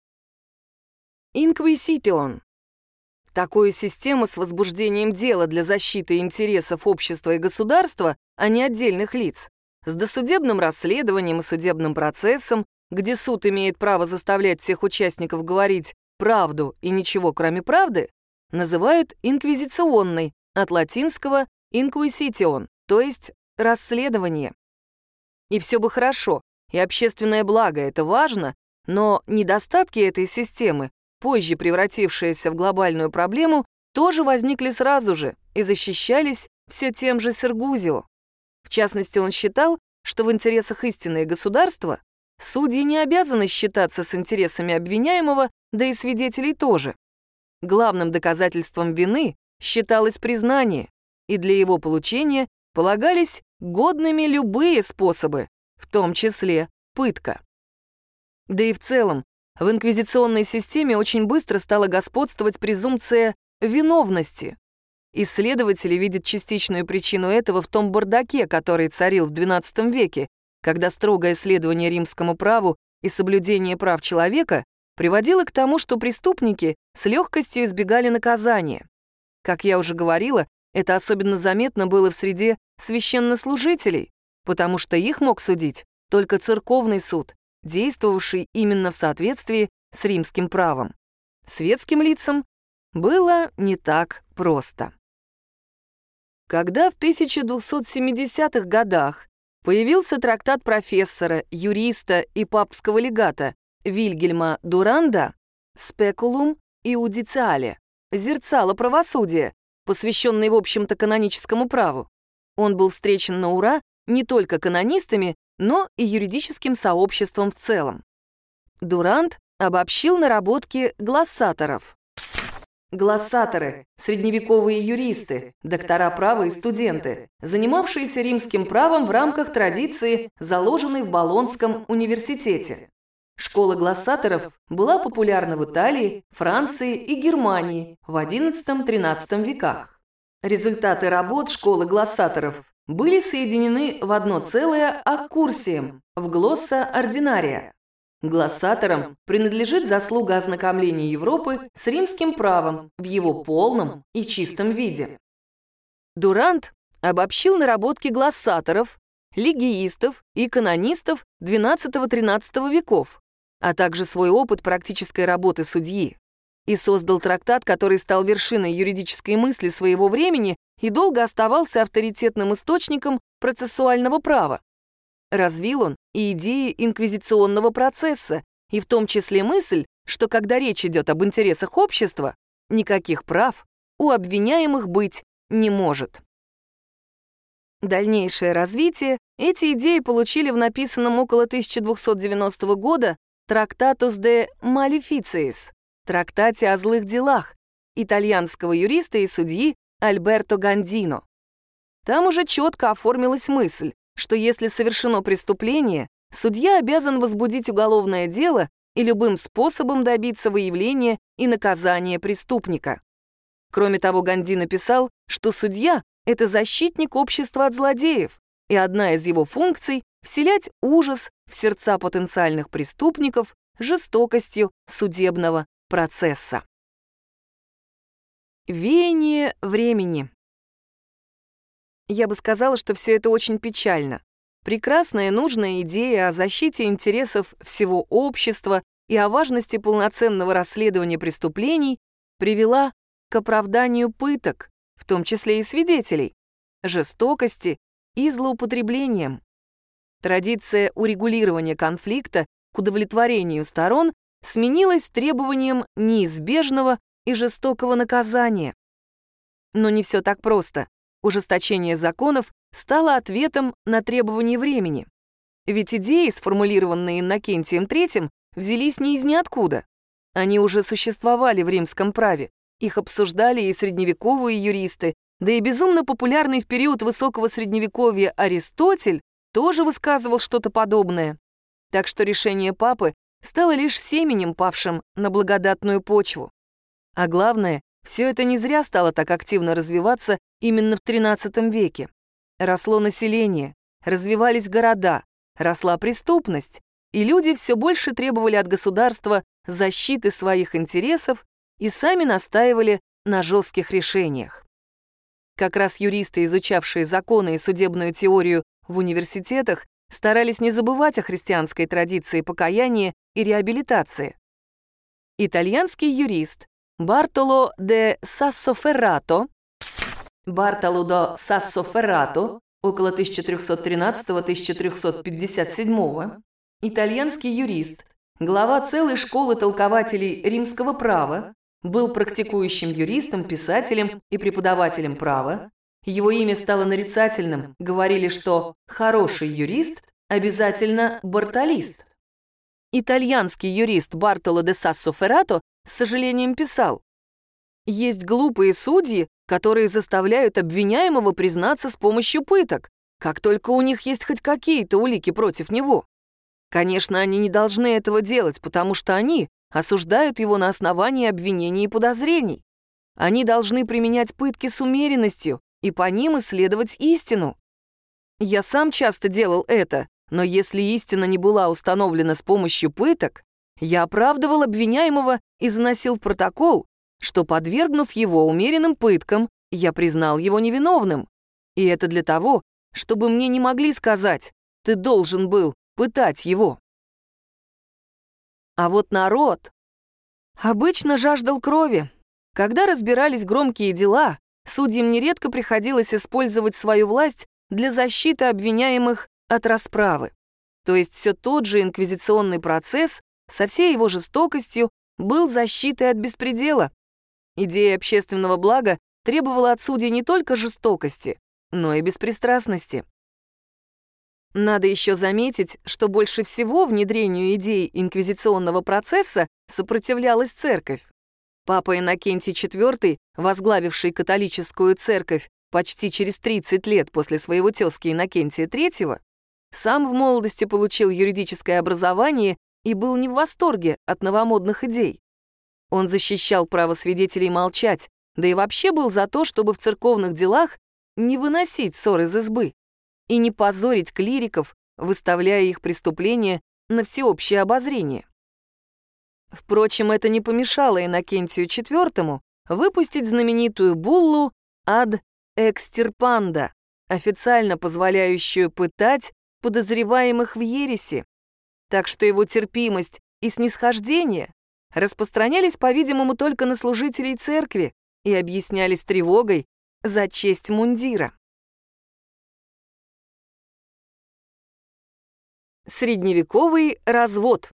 Инквиситион. Такую систему с возбуждением дела для защиты интересов общества и государства, а не отдельных лиц, с досудебным расследованием и судебным процессом, где суд имеет право заставлять всех участников говорить правду и ничего кроме правды, называют инквизиционной, от латинского inquisition, то есть расследование. И все бы хорошо, и общественное благо — это важно, но недостатки этой системы, позже превратившиеся в глобальную проблему, тоже возникли сразу же и защищались все тем же Сергузио. В частности, он считал, что в интересах истины и государства судьи не обязаны считаться с интересами обвиняемого, да и свидетелей тоже. Главным доказательством вины считалось признание, и для его получения полагались годными любые способы, в том числе пытка. Да и в целом, в инквизиционной системе очень быстро стала господствовать презумпция виновности. Исследователи видят частичную причину этого в том бардаке, который царил в двенадцатом веке, когда строгое следование римскому праву и соблюдение прав человека приводило к тому, что преступники с легкостью избегали наказания. Как я уже говорила, это особенно заметно было в среде священнослужителей, потому что их мог судить только церковный суд, действовавший именно в соответствии с римским правом. Светским лицам было не так просто. Когда в тысяча двухсот семидесятых годах появился трактат профессора, юриста и папского легата Вильгельма Дуранда «Speculum iudiciale» «Зерцало правосудия», посвященный, в общем-то, каноническому праву, он был встречен на ура не только канонистами, но и юридическим сообществом в целом. Дуранд обобщил наработки глоссаторов. Глоссаторы — средневековые юристы, доктора права и студенты, занимавшиеся римским правом в рамках традиции, заложенной в Болонском университете. Школа глоссаторов была популярна в Италии, Франции и Германии в одиннадцатом-тринадцатом веках. Результаты работ школы глоссаторов были соединены в одно целое аккурсием в глосса ординария. Глоссаторам принадлежит заслуга ознакомления Европы с римским правом в его полном и чистом виде. Дуранд обобщил наработки глоссаторов, легиистов и канонистов двенадцатого-тринадцатого веков, а также свой опыт практической работы судьи, и создал трактат, который стал вершиной юридической мысли своего времени и долго оставался авторитетным источником процессуального права. Развил он и идеи инквизиционного процесса, и в том числе мысль, что когда речь идет об интересах общества, никаких прав у обвиняемых быть не может. Дальнейшее развитие эти идеи получили в написанном около тысяча двухсот девяностого года «Tractatus de Maleficiis» — «Трактате о злых делах» итальянского юриста и судьи Альберто Гандино. Там уже четко оформилась мысль, что если совершено преступление, судья обязан возбудить уголовное дело и любым способом добиться выявления и наказания преступника. Кроме того, Ганди написал, что судья — это защитник общества от злодеев, и одна из его функций — вселять ужас в сердца потенциальных преступников жестокостью судебного процесса. Веяние времени. Я бы сказала, что все это очень печально. Прекрасная, нужная идея о защите интересов всего общества и о важности полноценного расследования преступлений привела к оправданию пыток, в том числе и свидетелей, жестокости и злоупотреблениям. Традиция урегулирования конфликта к удовлетворению сторон сменилась требованием неизбежного и жестокого наказания. Но не все так просто. Ужесточение законов стало ответом на требования времени. Ведь идеи, сформулированные Иннокентием третьим, взялись не из ниоткуда. Они уже существовали в римском праве, их обсуждали и средневековые юристы, да и безумно популярный в период высокого средневековья Аристотель тоже высказывал что-то подобное. Так что решение папы стало лишь семенем, павшим на благодатную почву. А главное, все это не зря стало так активно развиваться именно в тринадцатом веке. Росло население, развивались города, росла преступность, и люди все больше требовали от государства защиты своих интересов и сами настаивали на жестких решениях. Как раз юристы, изучавшие законы и судебную теорию в университетах, старались не забывать о христианской традиции покаяния и реабилитации. Итальянский юрист Бартоло де Сассоферрато, Бартоло де Сассоферрато, около тысяча триста тринадцатого — тысяча триста пятьдесят седьмого, итальянский юрист, глава целой школы толкователей римского права, был практикующим юристом, писателем и преподавателем права. Его имя стало нарицательным, говорили, что «хороший юрист обязательно бартолист». Итальянский юрист Бартоло де Сассоферрато с сожалением писал: «Есть глупые судьи, которые заставляют обвиняемого признаться с помощью пыток, как только у них есть хоть какие-то улики против него. Конечно, они не должны этого делать, потому что они осуждают его на основании обвинений и подозрений. Они должны применять пытки с умеренностью и по ним исследовать истину. Я сам часто делал это, но если истина не была установлена с помощью пыток, я оправдывал обвиняемого и заносил в протокол, что, подвергнув его умеренным пыткам, я признал его невиновным. И это для того, чтобы мне не могли сказать: ты должен был пытать его». А вот народ обычно жаждал крови. Когда разбирались громкие дела, судьям нередко приходилось использовать свою власть для защиты обвиняемых от расправы. То есть все тот же инквизиционный процесс со всей его жестокостью был защитой от беспредела. Идея общественного блага требовала от судей не только жестокости, но и беспристрастности. Надо еще заметить, что больше всего внедрению идей инквизиционного процесса сопротивлялась церковь. Папа Иннокентий четвёртый, возглавивший католическую церковь почти через тридцать лет после своего тезки Иннокентия третьего, сам в молодости получил юридическое образование и был не в восторге от новомодных идей. Он защищал право свидетелей молчать, да и вообще был за то, чтобы в церковных делах не выносить ссор из избы и не позорить клириков, выставляя их преступления на всеобщее обозрение. Впрочем, это не помешало Иннокентию четвёртому выпустить знаменитую буллу «Ad extirpanda», официально позволяющую пытать подозреваемых в ереси. Так что его терпимость и снисхождение распространялись, по-видимому, только на служителей церкви и объяснялись тревогой за честь мундира. Средневековый развод.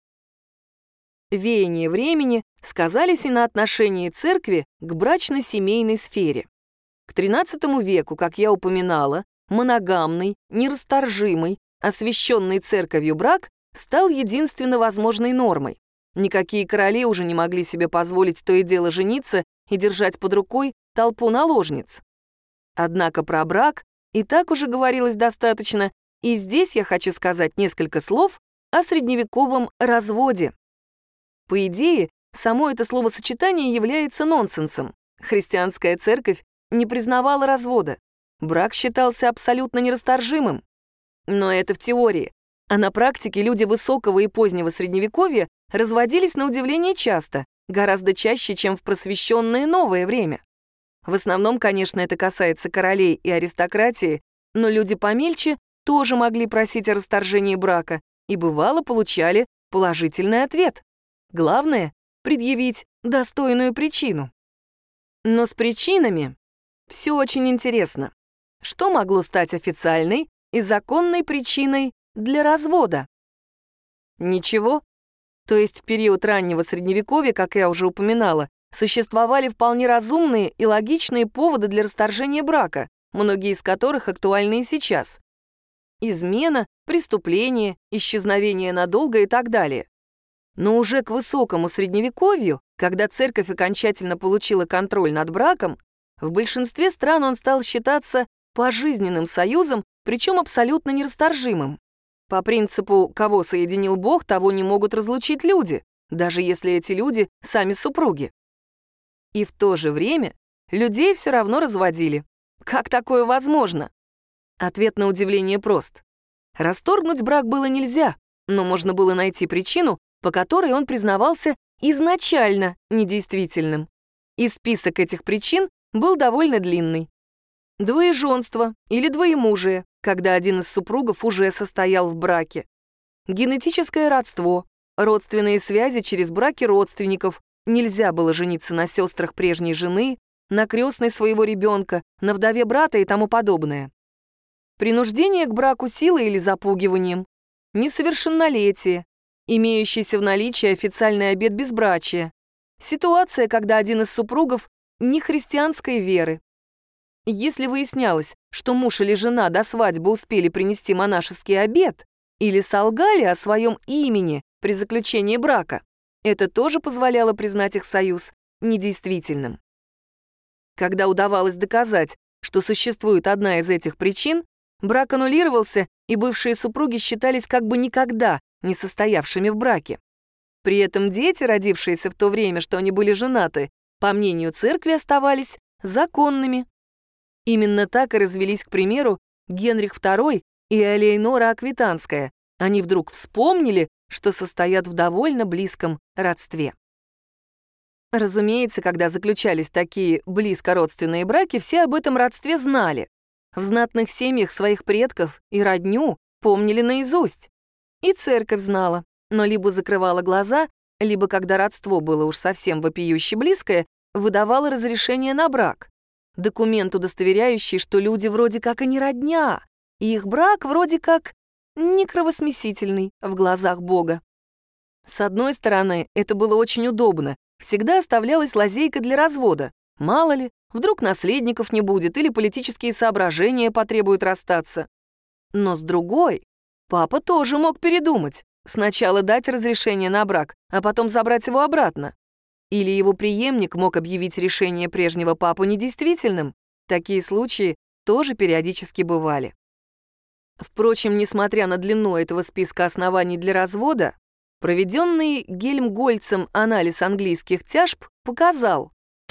Веяние времени сказались и на отношении церкви к брачно-семейной сфере. К тринадцатому веку, как я упоминала, моногамный, нерасторжимый, освященный церковью брак стал единственно возможной нормой. Никакие короли уже не могли себе позволить то и дело жениться и держать под рукой толпу наложниц. Однако про брак и так уже говорилось достаточно, и здесь я хочу сказать несколько слов о средневековом разводе. По идее, само это словосочетание является нонсенсом. Христианская церковь не признавала развода. Брак считался абсолютно нерасторжимым. Но это в теории. А на практике люди высокого и позднего средневековья разводились на удивление часто, гораздо чаще, чем в просвещенное новое время. В основном, конечно, это касается королей и аристократии, но люди помельче тоже могли просить о расторжении брака и, бывало, получали положительный ответ. Главное — предъявить достойную причину. Но с причинами все очень интересно. Что могло стать официальной и законной причиной для развода? Ничего. То есть в период раннего Средневековья, как я уже упоминала, существовали вполне разумные и логичные поводы для расторжения брака, многие из которых актуальны и сейчас. Измена, преступление, исчезновение надолго и так далее. Но уже к высокому Средневековью, когда церковь окончательно получила контроль над браком, в большинстве стран он стал считаться пожизненным союзом, причем абсолютно нерасторжимым. По принципу «кого соединил Бог, того не могут разлучить люди», даже если эти люди сами супруги. И в то же время людей все равно разводили. Как такое возможно? Ответ на удивление прост. Расторгнуть брак было нельзя, но можно было найти причину, по которой он признавался изначально недействительным. И список этих причин был довольно длинный. Двоеженство или двоемужие, когда один из супругов уже состоял в браке. Генетическое родство, родственные связи через браки родственников. Нельзя было жениться на сестрах прежней жены, на крестной своего ребенка, на вдове брата и тому подобное. Принуждение к браку силой или запугиванием. Несовершеннолетие, имеющийся в наличии официальный обет безбрачия. Ситуация, когда один из супругов не христианской веры. Если выяснялось, что муж или жена до свадьбы успели принести монашеский обет или солгали о своем имени при заключении брака, это тоже позволяло признать их союз недействительным. Когда удавалось доказать, что существует одна из этих причин, брак аннулировался, и бывшие супруги считались как бы никогда не состоявшими в браке. При этом дети, родившиеся в то время, что они были женаты, по мнению церкви, оставались законными. Именно так и развелись, к примеру, Генрих второй и Элеонора Аквитанская. Они вдруг вспомнили, что состоят в довольно близком родстве. Разумеется, когда заключались такие близкородственные браки, все об этом родстве знали. В знатных семьях своих предков и родню помнили наизусть. И церковь знала, но либо закрывала глаза, либо, когда родство было уж совсем вопиюще близкое, выдавала разрешение на брак. Документ, удостоверяющий, что люди вроде как и не родня, и их брак вроде как не кровосмесительный в глазах Бога. С одной стороны, это было очень удобно, всегда оставлялась лазейка для развода. Мало ли, вдруг наследников не будет или политические соображения потребуют расстаться. Но с другой, папа тоже мог передумать, сначала дать разрешение на брак, а потом забрать его обратно. Или его преемник мог объявить решение прежнего папы недействительным. Такие случаи тоже периодически бывали. Впрочем, несмотря на длину этого списка оснований для развода, проведенный Гельмгольцем анализ английских тяжб показал: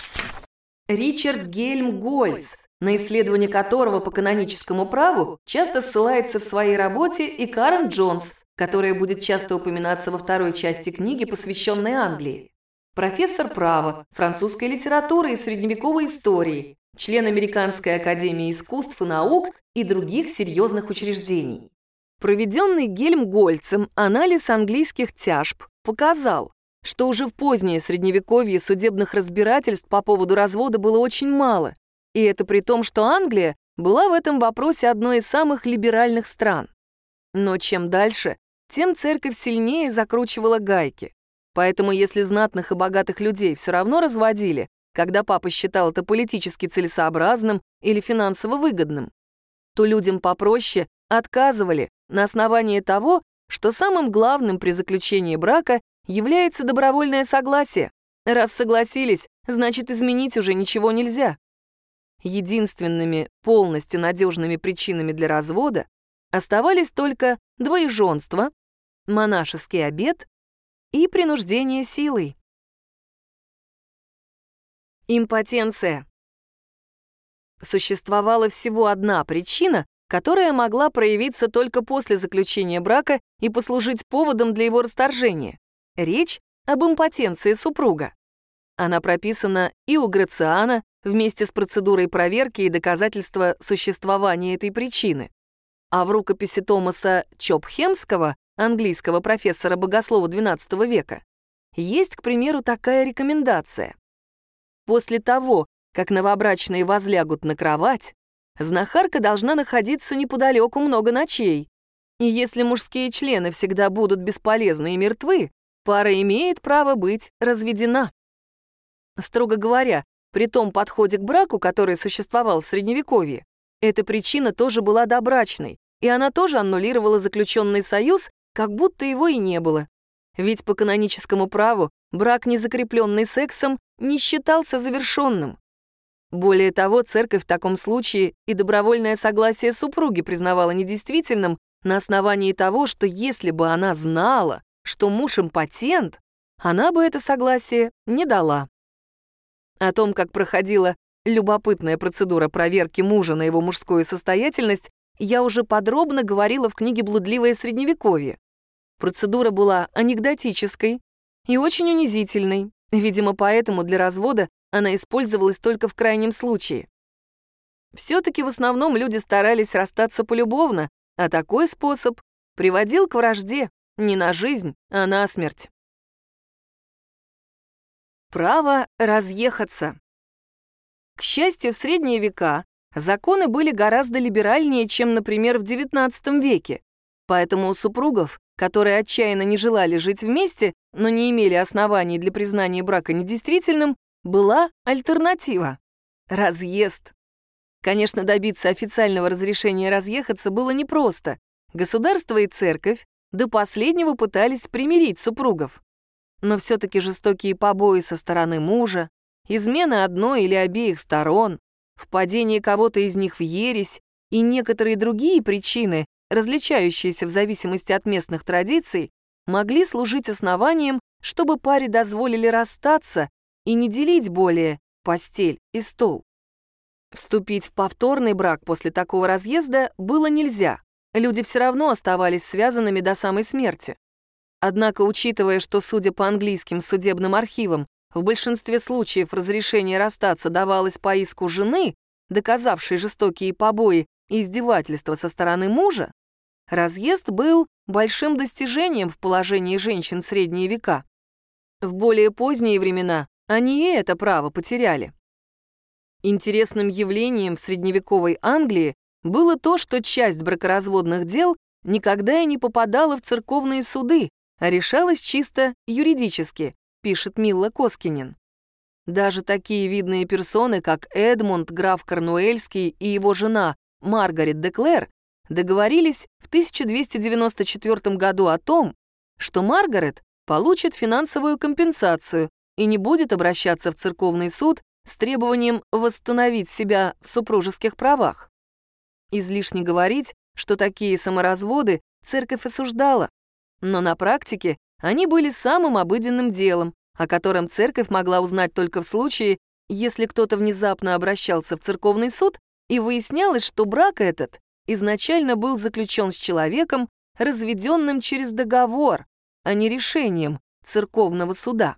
Ричард Гельмгольц, на исследование которого по каноническому праву часто ссылается в своей работе и Карен Джонс, которая будет часто упоминаться во второй части книги, посвященной Англии. Профессор права, французской литературы и средневековой истории, член Американской академии искусств и наук и других серьезных учреждений. Проведенный Гельмгольцем анализ английских тяжб показал, что уже в позднее Средневековье судебных разбирательств по поводу развода было очень мало, и это при том, что Англия была в этом вопросе одной из самых либеральных стран. Но чем дальше, тем церковь сильнее закручивала гайки. Поэтому если знатных и богатых людей все равно разводили, когда папа считал это политически целесообразным или финансово выгодным, то людям попроще отказывали на основании того, что самым главным при заключении брака является добровольное согласие. Раз согласились, значит, изменить уже ничего нельзя. Единственными полностью надежными причинами для развода оставались только двоеженство, монашеский обет и принуждение силой. Импотенция. Существовала всего одна причина, которая могла проявиться только после заключения брака и послужить поводом для его расторжения. Речь об импотенции супруга. Она прописана и у Грациана вместе с процедурой проверки и доказательства существования этой причины. А в рукописи Томаса Чопхемского, английского профессора-богослова двенадцатого века, есть, к примеру, такая рекомендация. После того, как новобрачные возлягут на кровать, знахарка должна находиться неподалеку много ночей. И если мужские члены всегда будут бесполезны и мертвы, пара имеет право быть разведена. Строго говоря, при том подходе к браку, который существовал в Средневековье, эта причина тоже была добрачной, и она тоже аннулировала заключенный союз, как будто его и не было. Ведь по каноническому праву брак, не закрепленный сексом, не считался завершенным. Более того, церковь в таком случае и добровольное согласие супруги признавала недействительным на основании того, что если бы она знала, что муж импотент, она бы это согласие не дала. О том, как проходила любопытная процедура проверки мужа на его мужскую состоятельность, я уже подробно говорила в книге «Блудливое средневековье». Процедура была анекдотической и очень унизительной. Видимо, поэтому для развода она использовалась только в крайнем случае. Все-таки в основном люди старались расстаться полюбовно, а такой способ приводил к вражде не на жизнь, а на смерть. Право разъехаться. К счастью, в средние века законы были гораздо либеральнее, чем, например, в девятнадцатом веке, поэтому у супругов, которые отчаянно не желали жить вместе, но не имели оснований для признания брака недействительным, была альтернатива — разъезд. Конечно, добиться официального разрешения разъехаться было непросто. Государство и церковь до последнего пытались примирить супругов. Но все-таки жестокие побои со стороны мужа, измена одной или обеих сторон, впадение кого-то из них в ересь и некоторые другие причины, различающиеся в зависимости от местных традиций, могли служить основанием, чтобы паре дозволили расстаться и не делить более постель и стол. Вступить в повторный брак после такого разъезда было нельзя. Люди все равно оставались связанными до самой смерти. Однако, учитывая, что, судя по английским судебным архивам, в большинстве случаев разрешение расстаться давалось по иску жены, доказавшей жестокие побои и издевательства со стороны мужа, разъезд был большим достижением в положении женщин в средние века. В более поздние времена они и это право потеряли. Интересным явлением в средневековой Англии было то, что часть бракоразводных дел никогда и не попадала в церковные суды, а решалась чисто юридически, пишет Милла Коскинен. Даже такие видные персоны, как Эдмунд, граф Корнуэльский и его жена Маргарет де Клэр, договорились в тысяча двести девяносто четвёртом году о том, что Маргарет получит финансовую компенсацию и не будет обращаться в церковный суд с требованием восстановить себя в супружеских правах. Излишне говорить, что такие саморазводы церковь осуждала, но на практике они были самым обыденным делом, о котором церковь могла узнать только в случае, если кто-то внезапно обращался в церковный суд и выяснялось, что брак этот изначально был заключен с человеком, разведенным через договор, а не решением церковного суда.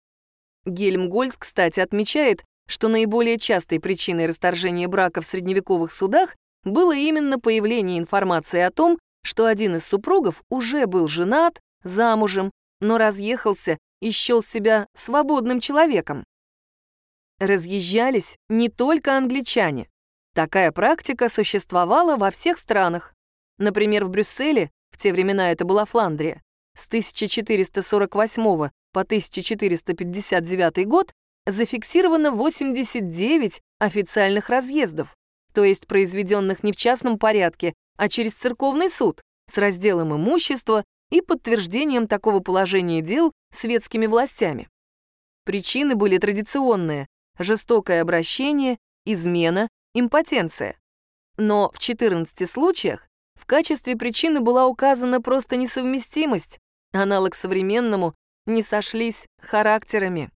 Гельмгольц, кстати, отмечает, что наиболее частой причиной расторжения брака в средневековых судах было именно появление информации о том, что один из супругов уже был женат, замужем, но разъехался и счел себя свободным человеком. Разъезжались не только англичане. Такая практика существовала во всех странах. Например, в Брюсселе, в те времена это была Фландрия, с тысяча четыреста сорок восьмого по тысяча четыреста пятьдесят девятый год зафиксировано восемьдесят девять официальных разъездов, то есть произведенных не в частном порядке, а через церковный суд, с разделом имущества и подтверждением такого положения дел светскими властями. Причины были традиционные — жестокое обращение, измена, импотенция. Но в четырнадцати случаях в качестве причины была указана просто несовместимость, аналог современному не сошлись характерами.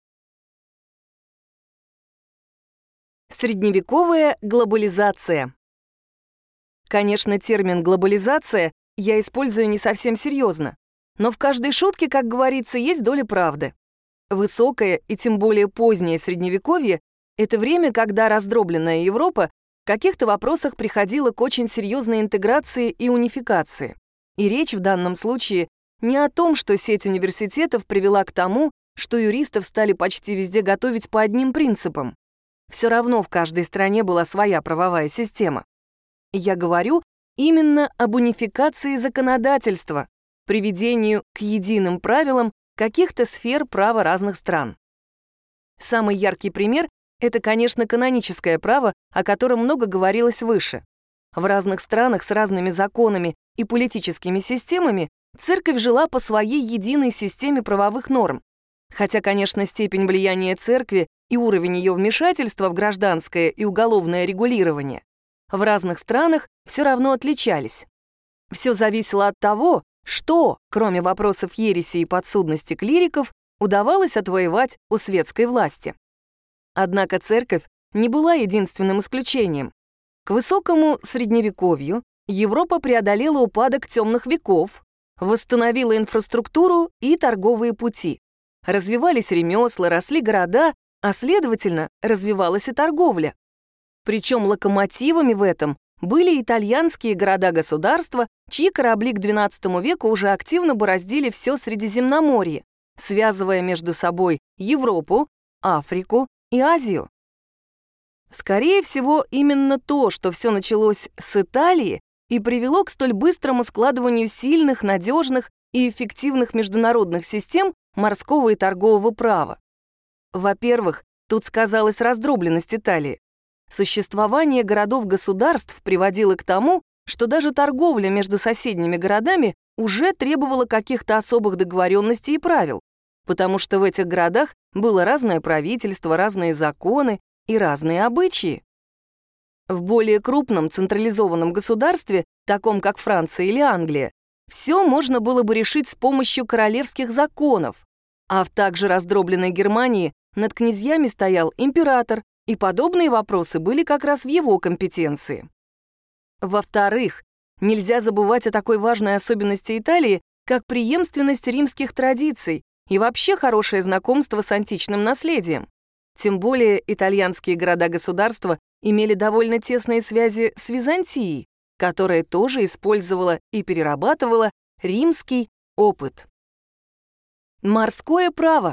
Средневековая глобализация. Конечно, термин «глобализация» я использую не совсем серьезно, но в каждой шутке, как говорится, есть доля правды. Высокое и тем более позднее Средневековье — это время, когда раздробленная Европа в каких-то вопросах приходила к очень серьезной интеграции и унификации. И речь в данном случае не о том, что сеть университетов привела к тому, что юристов стали почти везде готовить по одним принципам. Все равно в каждой стране была своя правовая система. Я говорю именно об унификации законодательства, приведению к единым правилам каких-то сфер права разных стран. Самый яркий пример — это, конечно, каноническое право, о котором много говорилось выше. В разных странах с разными законами и политическими системами церковь жила по своей единой системе правовых норм. Хотя, конечно, степень влияния церкви и уровень ее вмешательства в гражданское и уголовное регулирование в разных странах все равно отличались. Все зависело от того, что, кроме вопросов ереси и подсудности клириков, удавалось отвоевать у светской власти. Однако церковь не была единственным исключением. К высокому средневековью Европа преодолела упадок темных веков, восстановила инфраструктуру и торговые пути. Развивались ремесла, росли города, а следовательно, развивалась и торговля. Причем локомотивами в этом были итальянские города-государства, чьи корабли к двенадцатому веку уже активно бороздили все Средиземноморье, связывая между собой Европу, Африку и Азию. Скорее всего, именно то, что все началось с Италии, и привело к столь быстрому складыванию сильных, надежных и эффективных международных систем морского и торгового права. Во-первых, тут сказалась раздробленность Италии. Существование городов-государств приводило к тому, что даже торговля между соседними городами уже требовала каких-то особых договоренностей и правил, потому что в этих городах было разное правительство, разные законы и разные обычаи. В более крупном централизованном государстве, таком как Франция или Англия, все можно было бы решить с помощью королевских законов, а в также раздробленной Германии над князьями стоял император, и подобные вопросы были как раз в его компетенции. Во-вторых, нельзя забывать о такой важной особенности Италии, как преемственность римских традиций и вообще хорошее знакомство с античным наследием. Тем более итальянские города-государства имели довольно тесные связи с Византией, которая тоже использовала и перерабатывала римский опыт. Морское право.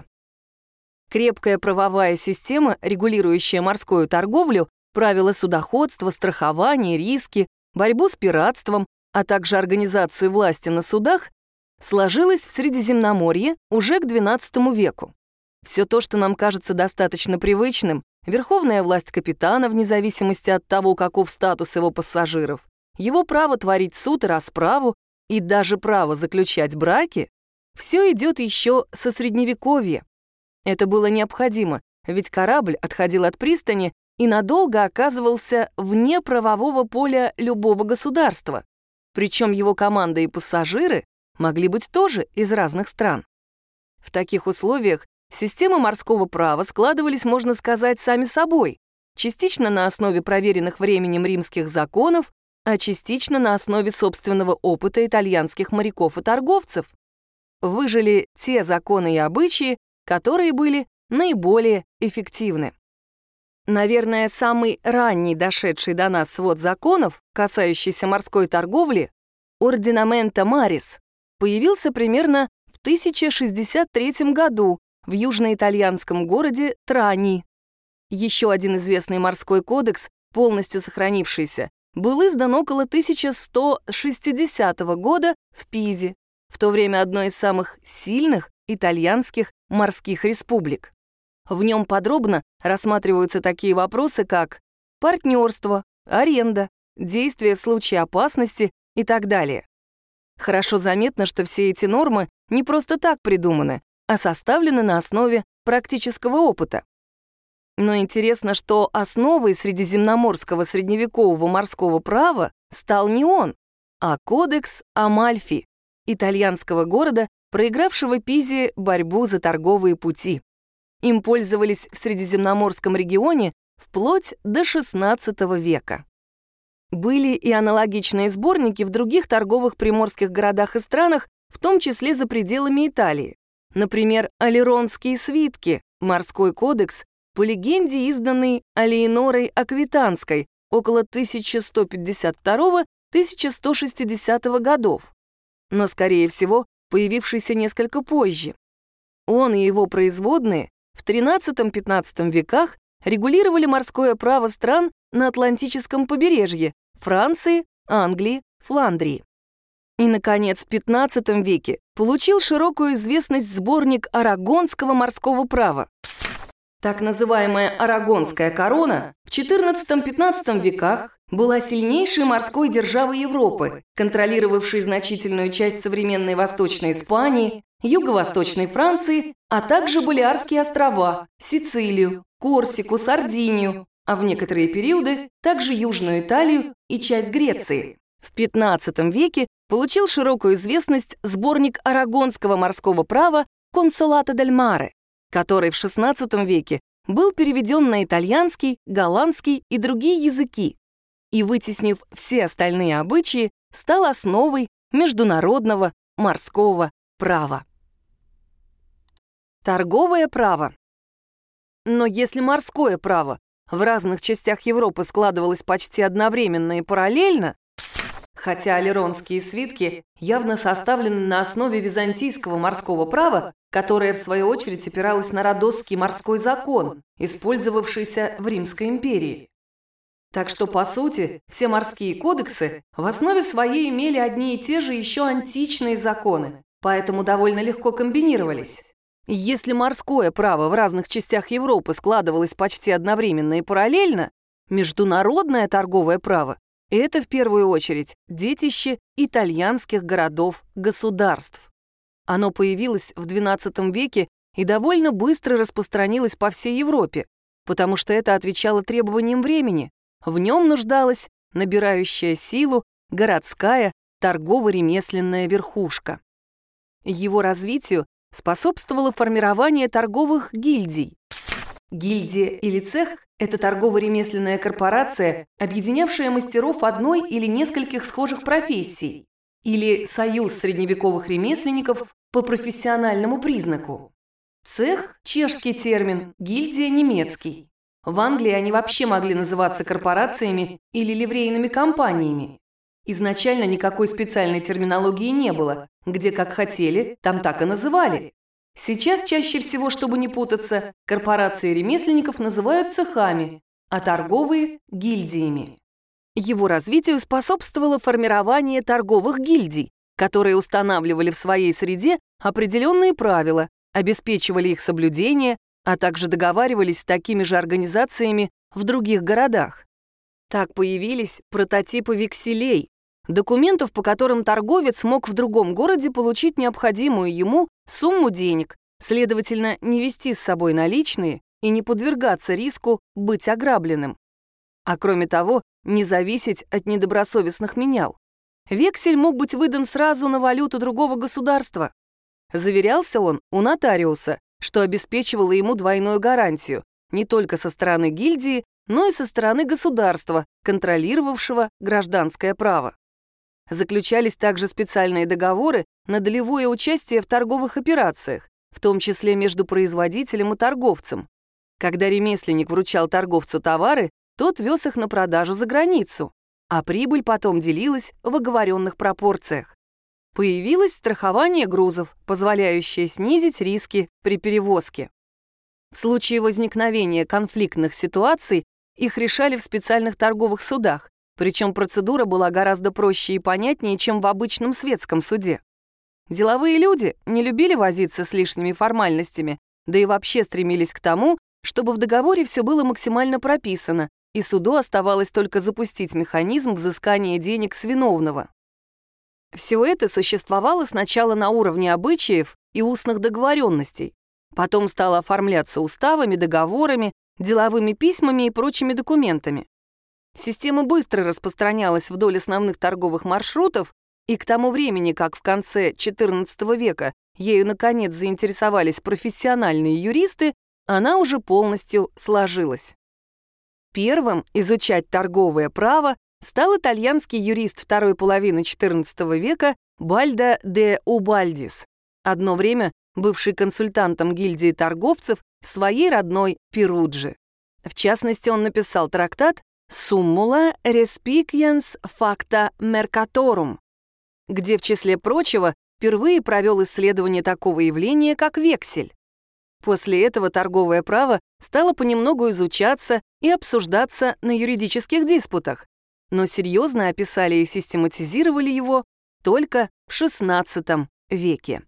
Крепкая правовая система, регулирующая морскую торговлю, правила судоходства, страхование, риски, борьбу с пиратством, а также организацию власти на судах, сложилась в Средиземноморье уже к двенадцатому веку. Все то, что нам кажется достаточно привычным, верховная власть капитана вне зависимости от того, каков статус его пассажиров, его право творить суд и расправу и даже право заключать браки, все идет еще со Средневековья. Это было необходимо, ведь корабль отходил от пристани и надолго оказывался вне правового поля любого государства, причем его команда и пассажиры могли быть тоже из разных стран. В таких условиях системы морского права складывались, можно сказать, сами собой, частично на основе проверенных временем римских законов, а частично на основе собственного опыта итальянских моряков и торговцев. Выжили те законы и обычаи, которые были наиболее эффективны. Наверное, самый ранний дошедший до нас свод законов, касающийся морской торговли, Ordinamenta Maris, появился примерно в тысяча шестьдесят третьем году в южноитальянском городе Трани. Еще один известный морской кодекс, полностью сохранившийся, был издан около тысяча сто шестидесятого года в Пизе, в то время одной из самых сильных итальянских морских республик. В нем подробно рассматриваются такие вопросы, как партнерство, аренда, действия в случае опасности и так далее. Хорошо заметно, что все эти нормы не просто так придуманы, а составлены на основе практического опыта. Но интересно, что основой средиземноморского средневекового морского права стал не он, а кодекс Амальфи, итальянского города, проигравшего Пизе борьбу за торговые пути. Им пользовались в Средиземноморском регионе вплоть до шестнадцатого века. Были и аналогичные сборники в других торговых приморских городах и странах, в том числе за пределами Италии. Например, Алеронские свитки, морской кодекс, по легенде изданный Алеинорой Аквитанской около тысяча сто пятьдесят второго — тысяча сто шестидесятого годов, но, скорее всего, появившийся несколько позже. Он и его производные в тринадцатом-пятнадцатом веках регулировали морское право стран на Атлантическом побережье — Франции, Англии, Фландрии. И, наконец, в пятнадцатом веке получил широкую известность сборник арагонского морского права. Так называемая Арагонская корона в четырнадцатом-пятнадцатом веках была сильнейшей морской державой Европы, контролировавшей значительную часть современной Восточной Испании, Юго-Восточной Франции, а также Балеарские острова, Сицилию, Корсику, Сардинию, а в некоторые периоды также Южную Италию и часть Греции. В пятнадцатом веке получил широкую известность сборник арагонского морского права «Консолато дель Маре», который в шестнадцатом веке был переведен на итальянский, голландский и другие языки и, вытеснив все остальные обычаи, стал основой международного морского права. Торговое право. Но если морское право в разных частях Европы складывалось почти одновременно и параллельно, хотя алеронские свитки явно составлены на основе византийского морского права, которое, в свою очередь, опиралось на родосский морской закон, использовавшийся в Римской империи. Так что, по сути, все морские кодексы в основе своей имели одни и те же еще античные законы, поэтому довольно легко комбинировались. Если морское право в разных частях Европы складывалось почти одновременно и параллельно, международное торговое право — это, в первую очередь, детище итальянских городов-государств. Оно появилось в двенадцатом веке и довольно быстро распространилось по всей Европе, потому что это отвечало требованиям времени. В нем нуждалась набирающая силу городская торгово-ремесленная верхушка. Его развитию способствовало формирование торговых гильдий. Гильдия или цех – это торгово-ремесленная корпорация, объединявшая мастеров одной или нескольких схожих профессий, или союз средневековых ремесленников по профессиональному признаку. Цех – чешский термин, гильдия – немецкий. В Англии они вообще могли называться корпорациями или ливрейными компаниями. Изначально никакой специальной терминологии не было, где как хотели, там так и называли. Сейчас чаще всего, чтобы не путаться, корпорации ремесленников называют цехами, а торговые – гильдиями. Его развитию способствовало формирование торговых гильдий, которые устанавливали в своей среде определенные правила, обеспечивали их соблюдение, а также договаривались с такими же организациями в других городах. Так появились прототипы векселей, документов, по которым торговец мог в другом городе получить необходимую ему сумму денег, следовательно, не вести с собой наличные и не подвергаться риску быть ограбленным. А кроме того, не зависеть от недобросовестных менял. Вексель мог быть выдан сразу на валюту другого государства. Заверялся он у нотариуса, что обеспечивало ему двойную гарантию не только со стороны гильдии, но и со стороны государства, контролировавшего гражданское право. Заключались также специальные договоры на долевое участие в торговых операциях, в том числе между производителем и торговцем. Когда ремесленник вручал торговцу товары, тот вез их на продажу за границу, а прибыль потом делилась в оговоренных пропорциях. Появилось страхование грузов, позволяющее снизить риски при перевозке. В случае возникновения конфликтных ситуаций их решали в специальных торговых судах, причем процедура была гораздо проще и понятнее, чем в обычном светском суде. Деловые люди не любили возиться с лишними формальностями, да и вообще стремились к тому, чтобы в договоре все было максимально прописано, и суду оставалось только запустить механизм взыскания денег с виновного. Все это существовало сначала на уровне обычаев и устных договоренностей, потом стало оформляться уставами, договорами, деловыми письмами и прочими документами. Система быстро распространялась вдоль основных торговых маршрутов, и к тому времени, как в конце четырнадцатого века ею наконец заинтересовались профессиональные юристы, она уже полностью сложилась. Первым изучать торговое право стал итальянский юрист второй половины четырнадцатого века Бальдо де Убальдис, одно время бывший консультантом гильдии торговцев в своей родной Перудже. В частности, он написал трактат «Summula respiциens facta mercatorum», где, в числе прочего, впервые провел исследование такого явления, как вексель. После этого торговое право стало понемногу изучаться и обсуждаться на юридических диспутах, но серьезно описали и систематизировали его только в шестнадцатом веке.